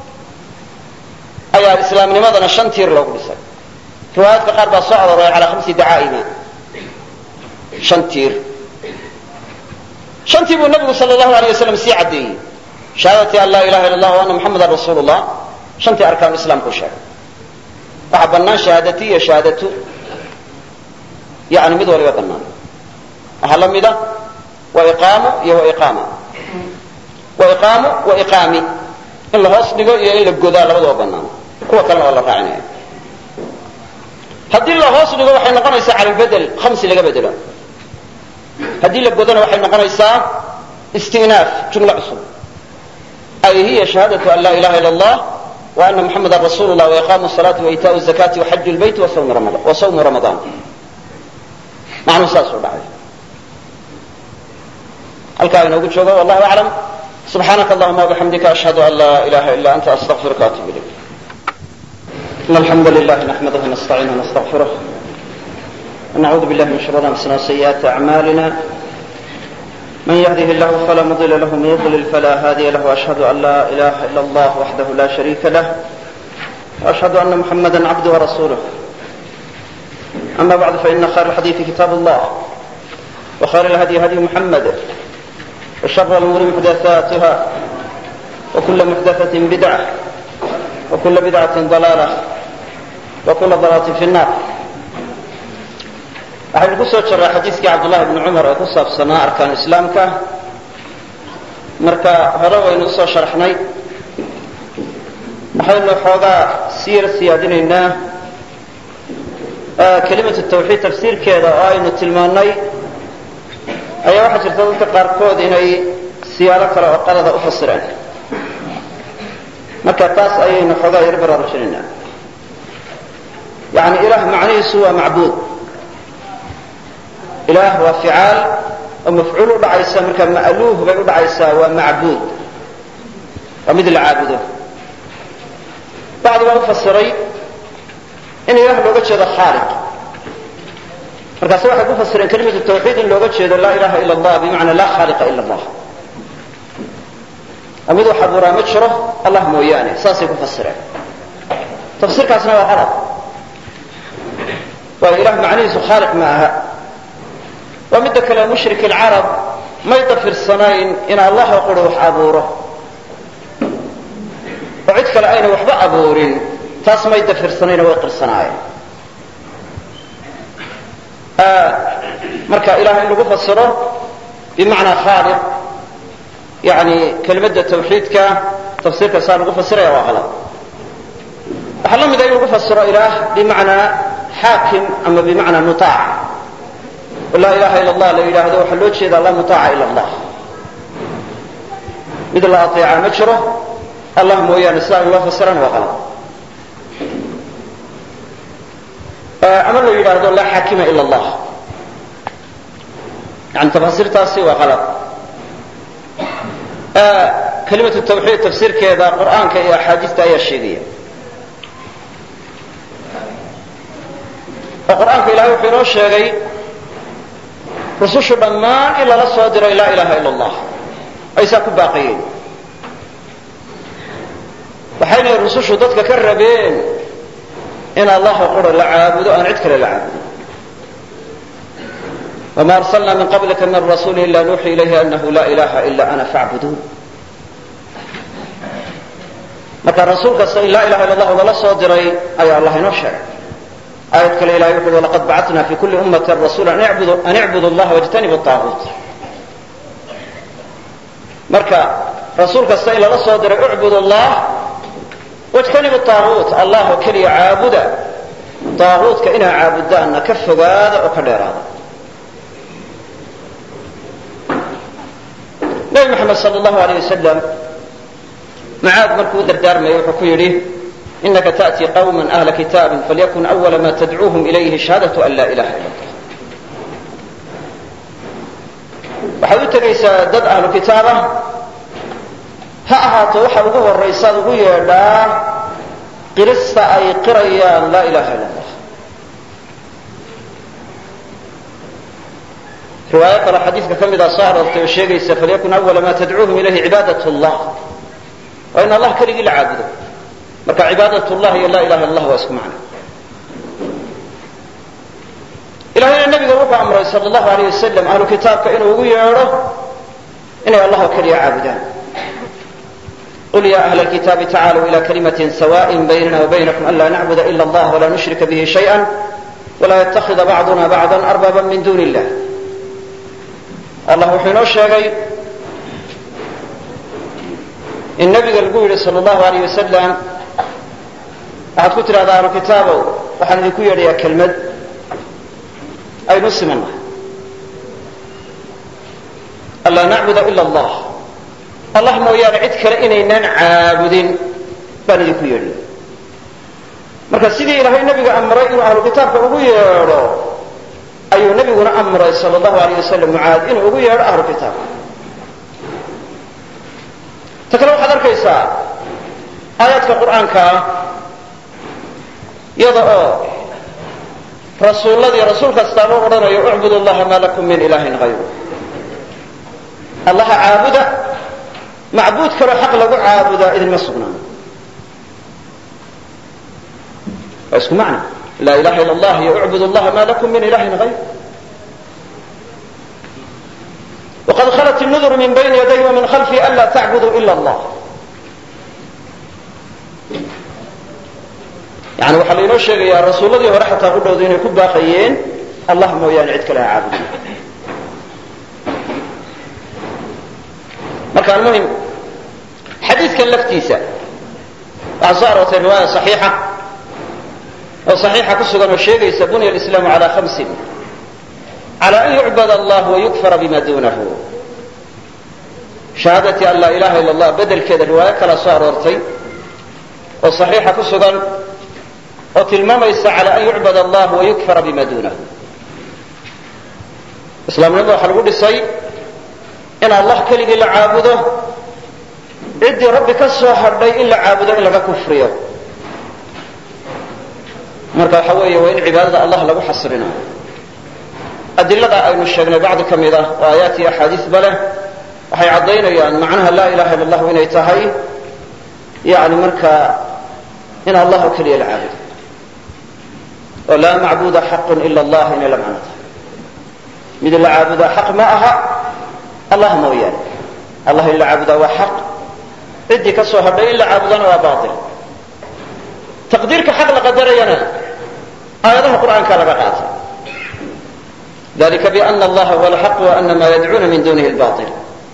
ayaa islaamnimadana shan tiir loogu dhisay riwaayaadka qaar baa soo arooray calaa khamsi dacaa'ima shan tiir shantii buu nabigu sala allahu alay wasalam sii caddeeyey shahaadati an laa ilaha illa allah wa anna muxamadan rasuulu llah shantii arkaanu islaamku sheegay waxaa bannaan shahaadati iyo shahaadatu yani mid waliba bannaan waxaa la mida wa iqaamu iyo wa iqaama wa iqaamu wa iqaami in la hoos dhigo iyo in la godaa labadaba bannaan kuwa kalena waa la raacinaya haddii la hoos dhigo waxay noqonaysaa cala lbedel khamsi laga bedelo haddii la godona waxay noqonaysaa istinaaf jumlo cusub ay hiya shahaadatu an laa ilaha illa allah wa ana muxamadan rasuulu llah wa iqaamu salaati wa itaau zakati wa xaju lbeyti wa sawmu ramadaan macnuu saasuu dhacay halkaa inoogu joogo wallahu aclam سبحانك اللهم وبحمدك أشهد أن لا إله إلا أنت أستغفرك وأتوب إليك. إن الحمد لله نحمده ونستعينه ونستغفره ونعوذ بالله من شرور أنفسنا وسيئات أعمالنا. من يهده الله فلا مضل له ومن يضلل فلا هادي له وأشهد أن لا إله إلا الله وحده لا شريك له وأشهد أن محمدا عبده ورسوله. أما بعد فإن خير الحديث كتاب الله وخير الهدي هدي محمد وشر الأمور محدثاتها وكل محدثة بدعة وكل بدعة ضلالة وكل ضلالة في النار. waxaynu ku soo jiray xadiiskii cabdullahi bni cumar ee ku saabsanaa arkaan islaamka. marka hore waynu usoo sharaxnay, waxaynu xoogaa sii yar siyaadinaynaa kelimatu tawxiid tafsiirkeeda oo aynu tilmaannay. ayaa waxaa jirta dadka qaarkood inay siyaalo kale oo qalada u fasireen, marka taas ayaynu xoogaa yar baraarujinaynaa. yani ilaah macnihiisu waa macbuud. ilaah waa ficaal oo mafcuul u dhacaysa, marka ma'luuh bay u dhacaysaa, waa macbuud, waa mid la caabudo. bacdi baa u fasiray in ilaah looga jeedo khaaliq, markaase waxay ku fasireen kelimatu tawxiid in looga jeedo laa ilaha ila allah, bimacnaa laa khaaliqa ila allah, oo mid wax abuuraa ma jiro allah mooyaane. saasay ku fasireen. tafsiirkaasna waa qalad, waayo ilaah macnihiisu khaaliq ma aha. waa midda kale mushrik alcarab may dafirsanayn in allah oo quri wax abuuro oo cid kale ayna waxba abuurin. taas may dafirsanayna way qirsanaayeen. marka ilaah in lagu fasiro bimacnaa khaaliq, yani kelimadda tawxiidka tafsiirka saa lagu fasiraya waa qalad. waxaa la mida in lagu fasiro ilaah bimacnaa xaakim ama bimacnaa mutaac. laa ilaha ila allah la yidhaahdo waxaa loo jeedaa laa mutaaca ila allah, mid la ateeca ma jiro allah mooyaane. sidaa in loo fasirana waa qalad. ama la yidhaahdo laa xaakima ila allah, yani tafasiirtaasi waa qalad. kelimatu tawxiid tafsiirkeeda qur'aanka iyo axaadiista ayaa sheegaya. oo qur'aanka ilahay wuxuu inoo sheegay rusushu dhammaan in lala soo diray laa ilaha ila allah, aysaa ku baaqayeen. waxaynay rusushu dadka ka rabeen in allaha qura la caabudo, aan cid kale la caabudo. wama arsalna min qablika min rasuuli ila nuuxi ilayhi anahu laa ilaha ila ana facbuduun. marka rasuul kasta in laa ilaha illa allah lala soo diray ayaa allah inoo sheegay. aayad kale ilahay wuxu ui laqad bacatna fi kuli ummatin rasuula an icbudu allaha wajtanibu aaguut. marka rasuul kasta in lala soo diray ucbud allah wajtanibu aaguut, allah oo keliya caabuda, aaguutka inaa caabudaanna ka fogaada oo ka dheeraada. nabi maxamed sal allahu aleyh wasalam macaad markuu u dardaarmayay wuxuu ku yidhi inaka taأtii qawma ahla kitaabi falyakun أwala ma tadcuuhum ilayhi shahaadaةu an laa ilaha ila اllah. waxaad u tegaysaa dad ahlu kitaabah, ha ahaato waxa ugu horaysaad ugu yeedhaa qirista ay qirayaan laa ilaha ila اllah. riwaayo kale xadiidka ka mida soo aroortay oo sheegaysa falyakun أwala ma tadcuuhum ilayhi cibaadaة اllah, waa in allah keligii la caabudo. marka cibaadat llah iyo laa ilaha illa allah waa isku macno. ilahayna nabiga wuxuu amray sal allahu aleyh wasalam ahlu kitaabka inuu ugu yeedho inay allah oo keliya caabudaan. qul ya ahla alkitaabi tacaaluu ila kalimatin sawa'in baynana wabaynakum an laa nacbuda ila allah walaa nushrika bihi shayئa walaa yatakida bacduna bacda arbaba min duni illah. allah wuxuu inoo sheegay in nabiga lagu yidhi sal allahu aleyh wasalam waxaad ku tidhahdaa ahlu kitaabow waxaan idinku yeedhayaa kelmad aynu simannahay, an laa nacbuda ila allah, allah mooyaane cid kale inaynaan caabudin baan idinku yeedhaya. marka sidii ilaahay nabiga amray inuu ahlu kitaabka ugu yeedho ayuu nabiguna amray sal allahu aleyh wasalam mucaad inuu ugu yeedho ahlu kitaabka. ta kale waxaad arkaysaa aayaadka qur'aanka iyada oo rasuulladii rasuul kastaaba odhanayo ucbudu allaha maa lakum min ilaahin hayru allaha caabuda macbuud kaloo xaq lagu caabudaa idinma sugnaan waa isku macna laa ilaha ila allah iyo ucbudu allaha maa lakum min ilaahin hayru waqad khalat الnuduru min bayni yadayhi wa min khalfihi an laa tacbuduu ila allah yani waxaa lainoo sheegayaa rasuulladii hore xataa ku dhowda inay ku baaqayeen allah mooyaane cid kale ha caabudo marka almuhim xadiidkan laftiisa waxaa soo aroortay riwaaya صaxiixa oo صaxiixa ku sugan oo sheegaysa bunya alislaamu calى hamsin calى an yucbad allah wayukfara bima dunahu shahaadati an laa ilaha ila allah bedelkeeda riwaayo kalaa soo aroortay oo صaxiixa ku sugan oo tilmaamaysa calى an yucbad allah wayukfara bima dunahu islaamnimada waxaa lagu dhisay in allah keligii la caabudo ciddii rabbi ka soo hadhay in la caabudo in laga kufriyo marka waxa weeye waa in cibaadada allah lagu xasrinayo adilada aynu sheegnay bacdi ka mid ah oo aayaat iyo axaadiisba leh waxay caddaynayaan macnaha laa ilaha illa allahu inay tahay yani marka in allah oo keliya la caabudo oo laa macbuda xaqun ila allah inay la macno tahay mid la caabudaa xaq ma aha allah mooyaane allah in la caabudaa waa xaq ciddii ka soo hadhay in la caabudana waa baail taqdiirka xaq la qadarayana aayadaha qur'aanka laga qaatay dalika biana allaha huwa alxaq wa ana ma yadcuuna min dunihi lbail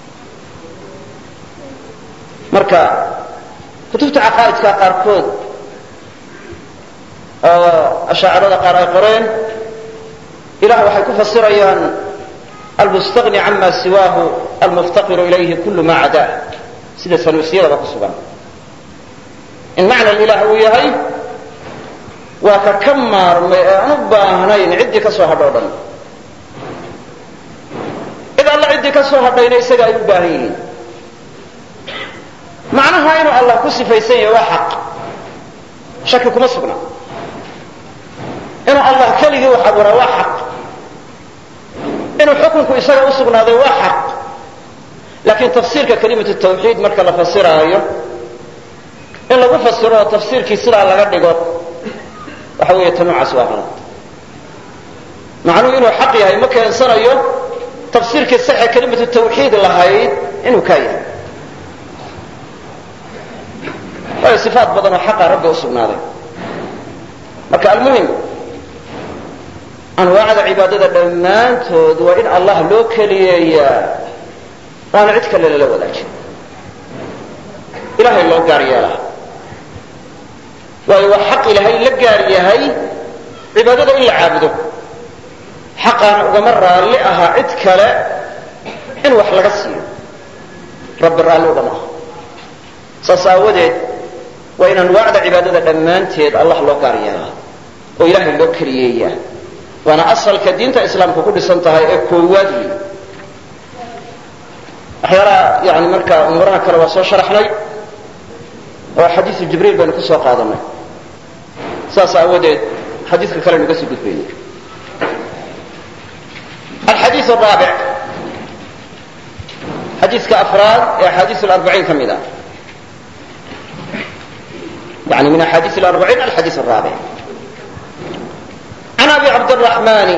marka kutubta caqaa'idka qaarkood oo ashaacirada qaar ay qoreen ilah waxay ku fasirayaan almustagni cama siwaahu almuftaqiru ilayhi kulu ma cadaa sida sanuusiyadaba ku sugan in macna ilah uu yahay waa ka ka maarmay ee aan u baahnayn ciddii ka soo hadho o dhan cid alla ciddii ka soo hadhayna isaga ay u baahan yihiin macnaha inuu allah ku sifaysan yahay waa xaq shaki kuma sugna inuu allah keligii wax abuuraa waa xaq inuu xukunku isaga u sugnaaday waa xaq laakiin tafsiirka kalimatu tawxiid marka la fasiraayo in lagu fasiro oo tafsiirkii sidaa laga dhigo waxa weeye ta noocaas waa qalad macnuhu inuu xaq yahay ma keensanayo tafsiirkii saxe kalimatu tawxiid lahayd inuu kaa yahay waayo sifaat badan oo xaqa rabbi u sugnaaday marka almuhim anwaacda cibaadada dhammaantood waa in allah loo keliyeeyaa waana cid kale lala wadaajin ilahay loo gaar yeelaa waayo waa xaq ilahay la gaar yahay cibaadada in la caabudo xaqaana ugama raalli ahaa cid kale in wax laga siiyo rabbi raalli ugama aha saas aawadeed waa in anwaacda cibaadada dhammaanteed allah loo gaar yeelaa oo ilahay loo keliyeeyaa waana asalka diinta islaamka ku dhisan tahay ee koowaad wey waxyaalaha yani marka umuuraha kale waa soo sharaxnay oo xadiisu jibriil baynu ku soo qaadanay saas aawadeed xadiiska kale nuga sii gudbayna alxadiiث الraabic xadiiska afraad ee axaadiiث اlarbaciin ka mid ah yani min axaadiiث اlarbaciin alxadiiث الraabic can abi cabdالرaحmani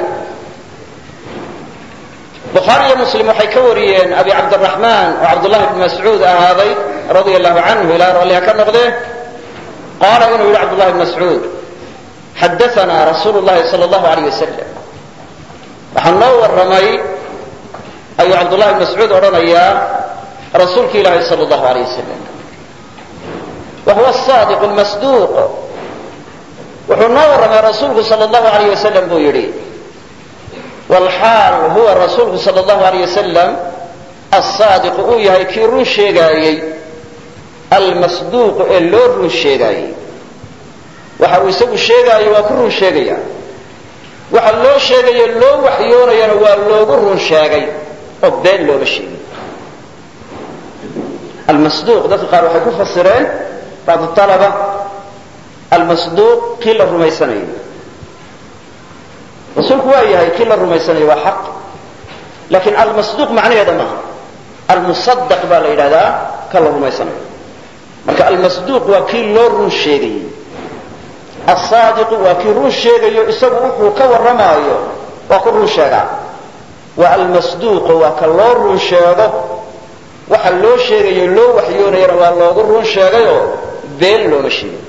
bukhaari iyo muslim waxay ka wariyeen abi cabdالرaحman oo cabdullahi bn mascuud ahaaday radia allahu canhu ilaa ralliha ka noqdee qaala inuu yidhi cabdullahi bn mascuud xadaanaa rasuulu llahi sal allahu alayh wasalam waxaa noo warramay ayuu cabdullahi bn mascuud odhanayaa rasuulki ilaahi sal allahu alayh wasalam wa huwa asaadiq lmasduuq wuxuu noo warramay rasuulku sal allahu alayh wasalam buu yidhi walxaal huwa rasuulku sal allahu alayh wasalam asaadiqu uu yahay kii run sheegaayey almasduuqu ee loo run sheegaayey waxa uu isagu sheegaayo waa ku run sheegaya waxa loo sheegayo loo waxyoonayana waa loogu run sheegay oo been looma sheegin almasduuq dadka qaar waxay ku fasireen bacdu alaba almasduuq kii la rumaysanayo rasuulku waa yahay kii la rumaysanayo waa xaq lakin almasduuq macnaheeda maaha almusadaq baa la yidhahdaa ka la rumaysanayo marka almasduuq waa kii loo run sheegayey asaadiqu waa kii run sheegayo isagu wuxuu ka warramaayo waa ku run sheegaa waa almasduuqu waa ka loo run sheego waxa loo sheegayo loo waxyoonayana waa loogu run sheegayoo been looma sheegay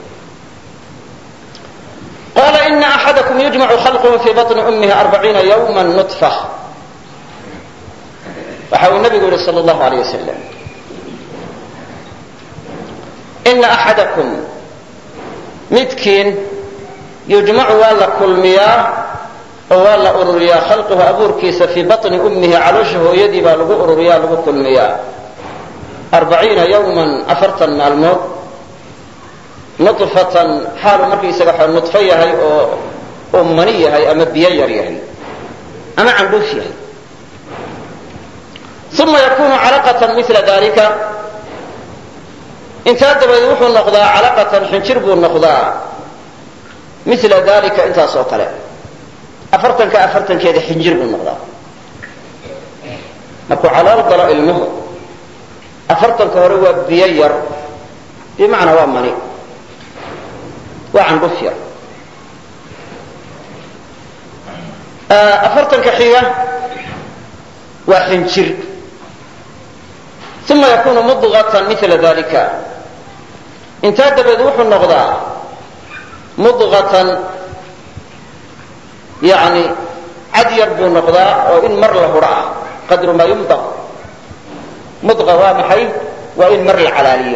qala ina axadakum yujmacu khalquhu fii baطni ummihi arbaciina ywma nuطfa waxa uu nabigu yihi sal اllahu alayh wasalam ina axadakum midkiin yujmacu waa la kulmiyaa oo waa la ururiyaa khalquhu abuurkiisa fii baطni ummihi caloosha hooyadii baa lagu ururiyaa lagu kulmiyaa arbaciina yawman afartan maalmood nuطfatan xaalu markaysaga xa nuطfo yahay oo oo mani yahay ama biyo yar yahay ama candhuuf yahay uma yakunu calaqatan mila dalika intaa dabadeed wuxuu noqdaa calaqatan xinjir buu noqdaa mila dalika intaas oo kale afartanka afartankeeda xinjir buu noqdaa markuu calool galo ilmuhu afartanka hore waa biyo yar bimacnaa waa mani waa candhuf yar afartanka xiga waa xinjir uma yakunu mudqatan mila dalika intaa dabeed wuxuu noqdaa mudqatan yani cad yar buu noqdaa oo in mar la huro ah qadru maa yumdaq mudqa waa maxay waa in mar la calaaliyo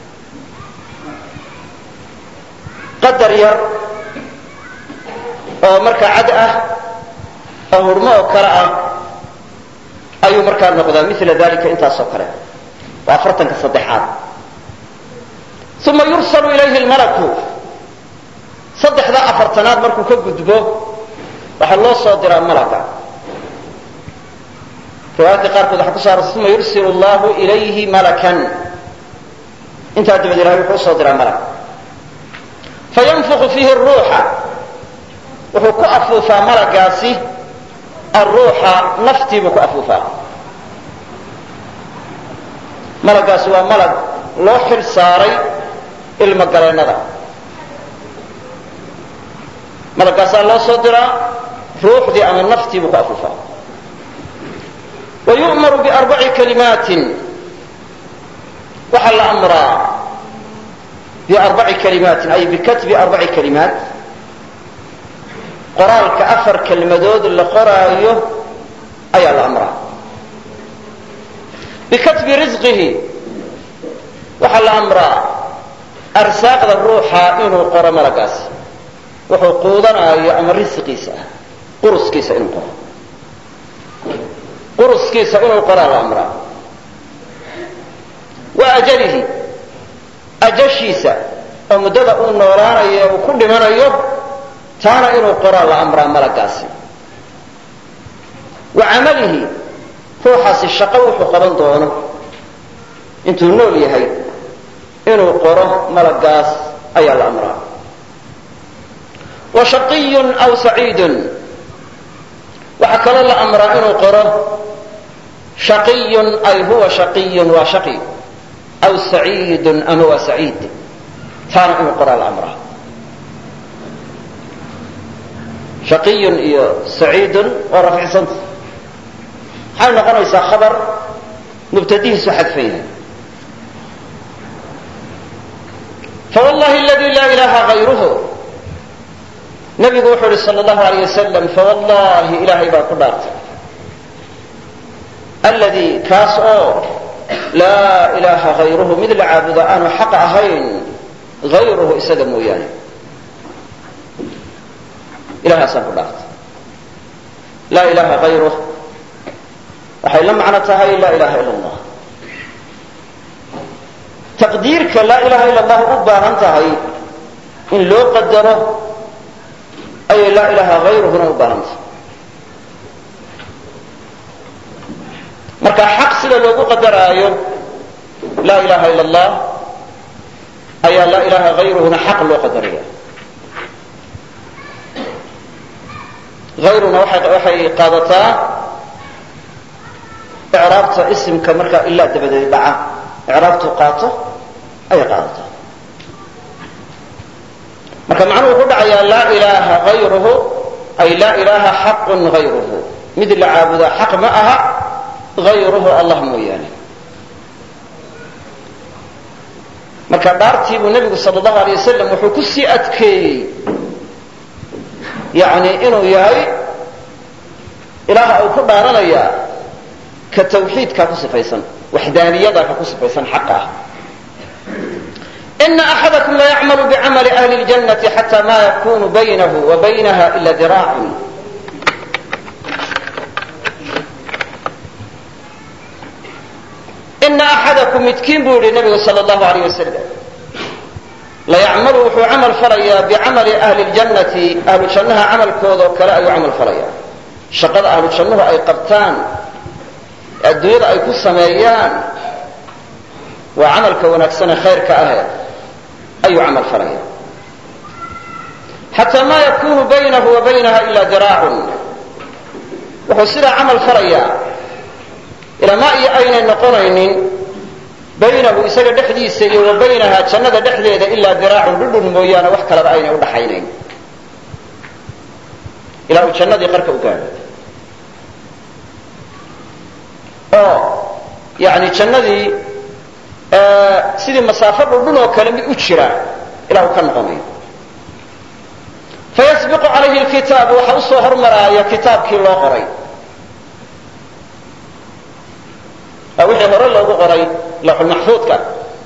qadar yar oo markaa cad ah oo hurmo oo kale ah ayuu markaa noqdaa mila dalika intaasoo kale waa afartanka saddexaad uma yursalu ilayhi lmalaku saddexdaa afartanaad markuu ka gudbo waxaa loo soo diraa malaga riwaayadka qaarkood waxaa ku so arortay uma yursil allahu ilayhi malakan intaa dabadeed ilahay wuxuu usoo diraa malag fayanfuqu fiihi ruuxa wuxuu ku afuufaa malagaasi aruuxa naftii buu ku afuufaa malagaasi waa malag loo xil saaray ilmo galeennada malagaasaa loo soo diraa ruuxdii ama naftii buu ku afuufaa wa yu'maru biarbaci kalimaatin waxaa la amraa biarbaci kalimaatin ay bikatbi arbaci kalimaat qoraalka afar kelmadood la qoraayo ayaa la amraa bikatbi risqihi waxaa la amraa arsaaqda ruuxa inuu qoro malagaasi wuxuu quudanaayo ama risqiisa ah quruskiisa inuu qoro quruskiisa inuu qoraa la amraa wa ajalihi ajashiisa oo muddada uu noolaanayo uu ku dhimanayo taana inuu qoraa la amraa malagaasi wa camalihi ruuxaasi shaqo wuxuu qaban doono intuu nool yahay inuu qoro malagaas ayaa la amraa wa shaqiyun aw saciidun waxaa kaloo la amraa inuu qoro shaqiyun ay huwa shaqiyun waa shaqi aw saciidun ama waa saciid taana inuu qoraa la amraa shaqiyun iyo saciidun waa rafcisanta waxay noqonaysaa khabar mubtadihiisu xadfan yahay fawallahi aladi laa ilaha hayruhu nabigu wuxuu yihi sal allahu alayh wasalam fawallahi ilaahay baa ku dhaartay alladii kaas oo laa ilaaha hayruhu mid la caabudo aanu xaq ahayn hayruhu isaga mooyaane ilahaasaan ku dhaartay laa ilaha hayruh waxay la macno tahay laa ilaha ila allah taqdiirka laa ilaha ila allah u baahan tahay in loo qadaro ayay laa ilaha hayruhuna u baahan tahay marka xaq sida loogu qadaraayo laa ilaha ila allah ayaa laa ilaha hayruhuna xaq loo qadaraya. hayruna waxay qaadataa icraabta isimka markaa ilaa dabadeed dhaca icraabtu qaato ayay qaadataa. marka macnuhu ku dhacayaa laa ilaha hayruhu ay laa ilaha xaqun hayruhu, mid la caabudaa xaq ma aha hayruhu allah mooyaane. marka dhaartii buu nebigu sal allahu alay wasalam wuxuu ku sii adkeeyey yani inuu yahay ilaaha uu ku dhaaranayaa ka tawxiidkaa ku sifaysan, waxdaaniyada ka ku sifaysan xaqa ah. ina axadakum la yacmalu bicamali ahli ljannati xata ma yakunu baynahu wa baynaha ila diraacun. ina axadakum midkiin buu yihi nabigu sal allahu alayh wasalam layacmalu wuxuu camal falayaa bicamali ahli ljannati, ahlu jannaha camalkoodao kale ayuu camal falayaa. shaqada ahlu jannuhu ay qabtaan adduunyada ay ku sameeyaan waa camalka wanaagsane khayrka ahe ayuu camal falaya. xataa maa yakunu baynahu wa baynaha ilaa diraacun, wuxuu sidaa camal falayaa ilamaa iyo aynay noqonaynin baynahu isaga dhexdiisa iyo wa baynaha jannada dhexdeeda ilaa diraacun dhudhun mooyaane wax kaleba aynay udhaxaynayn, ilaa uu jannadii qarka u gaadho. oo yani jannadii sidii masaafo dhudhun oo kale mid u jira ilaa uu ka noqonayo. fayasbiqu calayhi lkitaabu waxa usoo hormaraaya kitaabkii loo qoray, waa wixii hore loogu qoray lawxulmaxfuudka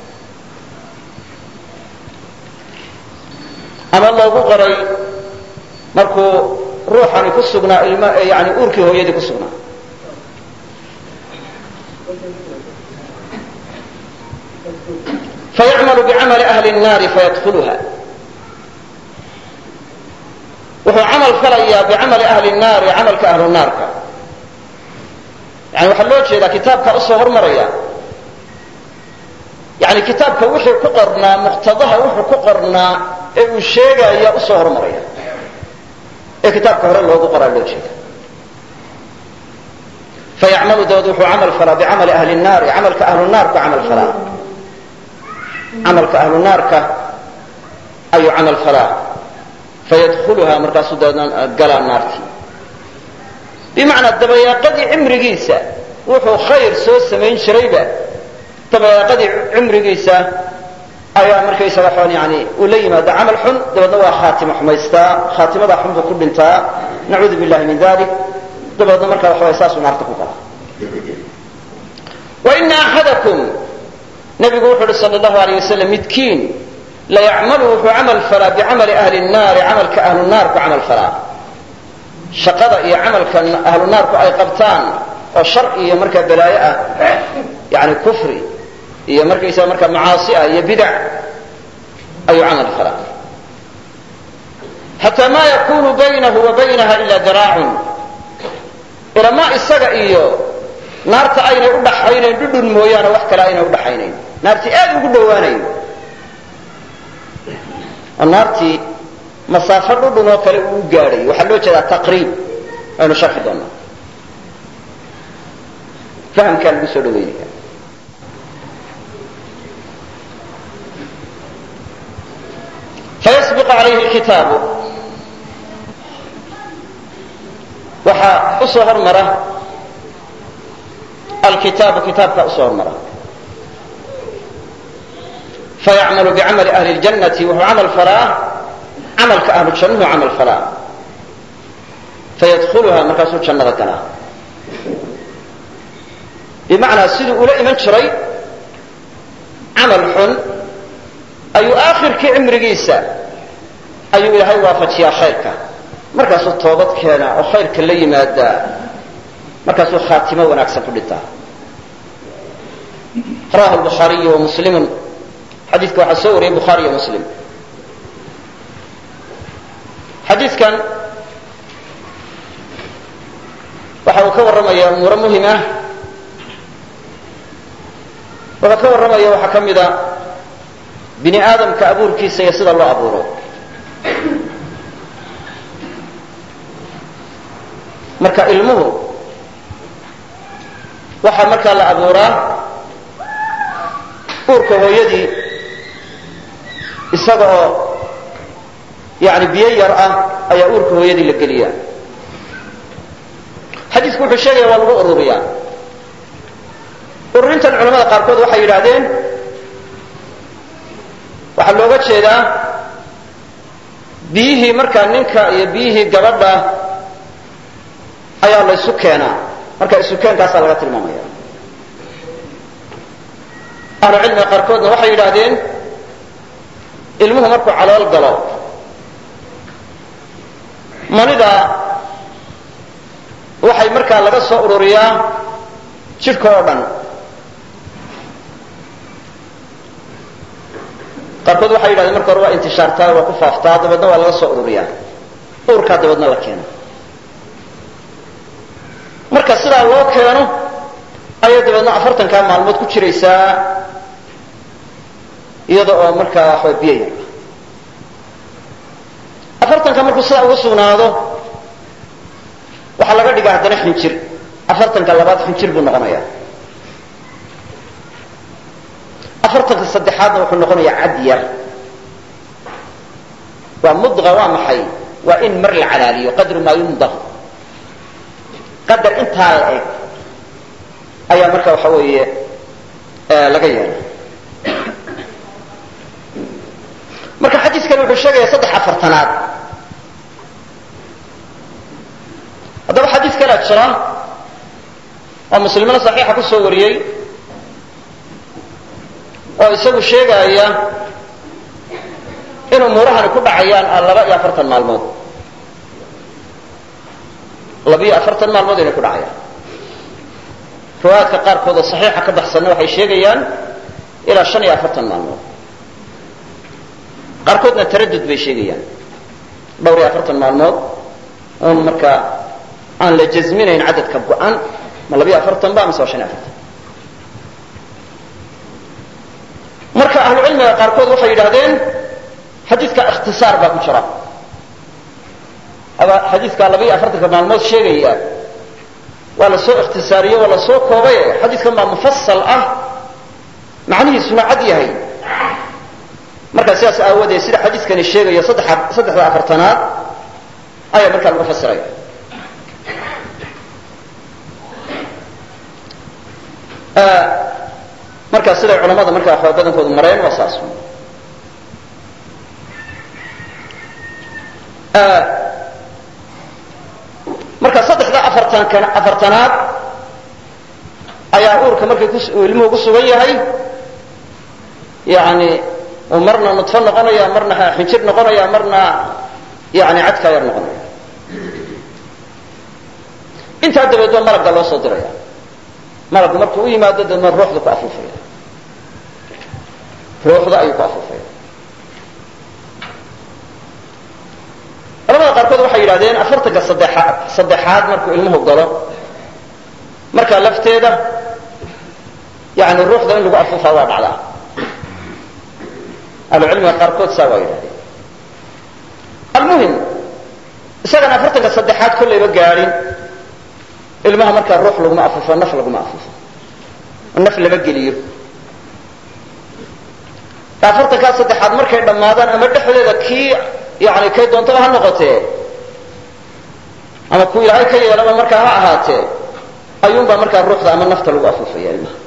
ama loogu qoray markuu ruuxani ku sugnaa ilma yani uurkii hooyadii ku sugnaa. fayacmalu bicamali ahli الnaari fayadkuluha, wuxuu camal falayaa bicamali ahli الnaari camalka ahlu naarka. yani waxaa loo jeedaa kitaabka usoo hormaraya yani kitaabka wixii ku qornaa muqtadaha wuxuu ku qornaa ee uu sheegaya usoo hormaraya ee kitaabka hore loogu qoraa loo jeeda. fayacmalu dabeed wuxuu camal falaa bicamali ahli الnaari camalka ahlu naarku camal falaa camalka ahlu naarka ayuu camal falaa fayadkuluha markaasuu dabeedna galaa naartii. bimacnaa dabayaaqadii cimrigiisa wuxuu khayr soo samayn jirayba dabayaaqadii cimrigiisa ayaa markaysaga xon yani uu la yimaada camal xun, dabeedna waa khaatimo xumaystaa, khaatimada xun buu ku dhintaa, nacuudu billahi min dalik. dabeedna markaa waxa way saasuu naarta ku gala. wa ina axadakum nabigu wuxuu uhi sal allahu alayh wasalam midkiin layacmalu wuxuu camal falaa bicamali ahli الnaari camalka ahlu naarku camal falaa. shaqada iyo camalka ahlu naarku ay qabtaan oo shar iyo markaa balaayo ah yani kufri iyo markaysaga markaa macaasi ah iyo bidac ayuu camal falaa. xataa maa yakunu baynahu wa baynaha ila diraacun, ilamaa isaga iyo naarta aynay udhaxaynayn dhudhun mooyaane wax kale aynay udhaxaynayn, naartii aad ugu dhowaanayo. naartii masaafo dhudhun oo kale uu gaadhay waxaa loo jeedaa taqriib, aynu sharxi doonaa. fahamkaa lagu soo dhaweynaya. fayasbiqu calayhi lkitaabu, waxaa usoo hormara alkitaabu, kitaabkaa usoo hormara. fayacmalu bicamali ahli ljannati, wuxuu camal falaa camalka ahlu jannuhu camal falaa. fayadkuluha markaasuu jannada galaa. bimacnaa siduu ula iman jiray camal xun ayuu aakhirkii cimrigiisa ayuu ilaahay waafajiyaa khayrka, markaasuu toobad keenaa oo khayrka la yimaadaa, markaasuu khaatimo wanaagsan ku dhintaa. rawahu lbukhaariyu wa muslimun, xadiidka waxaa soo wariyay bukhaari iyo muslim. xadiidkan waxa uu ka warramayaa umuuro muhim ah wuxuu ka warramaya waxaa ka mida bini aadamka abuurkiisa iyo sida loo abuuro. marka ilmuhu waxaa markaa la abuuraa uurka hooyadii isaga oo yani biyo yar ah ayaa uurka hooyadii la geliyaa. xadiisku wuxuu sheegaya waa lagu ururiyaa. ururintan culamada qaarkood waxay yidhaahdeen waxaa looga jeedaa biyihii markaa ninka iyo biyihii gabadha ayaa la ysu keenaa. marka isu keenkaasaa laga tilmaamaya. ahlu cilmiga qaarkoodna waxay yidhaahdeen ilmuhu markuu calool galo manida waxay markaa laga soo ururiyaa jidhka oo dhan. qaarkood waxay yidhahdeen marka hore waa intishaartaa, waa ku faaftaa, dabeedna waa laga soo ururiyaa, uurkaa dabeedna la keeno. marka sidaa loo keeno ayay dabeedna afartankaa maalmood ku jiraysaa iyada oo markaa waxba biyo yar. afartanka markuu sidaa uga sugnaado waxaa laga dhigaa haddana xinjir. afartanka labaad xinjir buu noqonayaa. afartanka saddexaadna wuxuu noqonayaa cad yar. waa mudqa. waa maxay? waa in mar la calaaliyo qadru maa yumdaq. qadar intaa la eg ayaa marka waxa weeye laga yeela. marka xadiiskani wuxuu sheegaya saddex afartanaad. haddaba xadiis kalaa jira oo muslimna saxiixa ku soo wariyey oo isagu sheegaya in umuurahani ku dhacayaan laba iyo afartan maalmood. labiyo afartan maalmood inay ku dhacayaan. riwaayaadka qaarkood oo saxiixa ka baxsanna waxay sheegayaan ilaa shan iyo afartan maalmood. qaarkoodna taradud bay sheegayaan dhowr iyo afartan maalmood oon markaa aan la jasminayn cadadka go-an ma labiyo afartan ba mise waa shan iyo afartan. marka ahlu cilmiga qaarkood waxay yidhahdeen xadiidka ikhtisaar baa ku jira. xadiidka labiyo afartanka maalmood sheegaya waa la soo ikhtisaariye waa la soo koobay. xadiidkan baa mufasal ah, macnihiisuna cad yahay. markaa sidaas aawadeed sida xadiidkani sheegaya saddexda afartanaad ayaa markaa lagu fasiraya. markaa siday culamada markaa waxaa badankoodu mareen waa saas. marka saddexda afartanka afartanaad ayaa uurka markay ilmuhu ku sugan yahay yani uu marna nudfo noqonaya, marna xinjir noqonaya, marna yani cadkaa yar noqonaya. intaa dabeed waa malagga loo soo diraya. malaggu markuu u yimaado dabeedna ruuxda ku afuufaya. ruuxda ayuu ku afuufaya. culamada qaarkood waxay yidhahdeen afartanka saddexaad saddexaad markuu ilmuhu galo markaa lafteeda yani ruuxda in lagu afuufaa waa dhacdaa. ahlucilmiga qaarkood saa waa yidhahdeen. almuhim isagana afartanka saddexaad kollayba gaadhin ilmaha markaa ruux laguma afuufo, naf laguma afuufo, naf lama geliyo. afartankaa saddexaad markay dhammaadaan ama dhexdeeda kii yani kay doontaba ha noqotee ama ku ilaahay ka yeelaba markaa ha ahaatee ayuunbaa markaa ruuxda ama nafta lagu afuufaya ilmaha.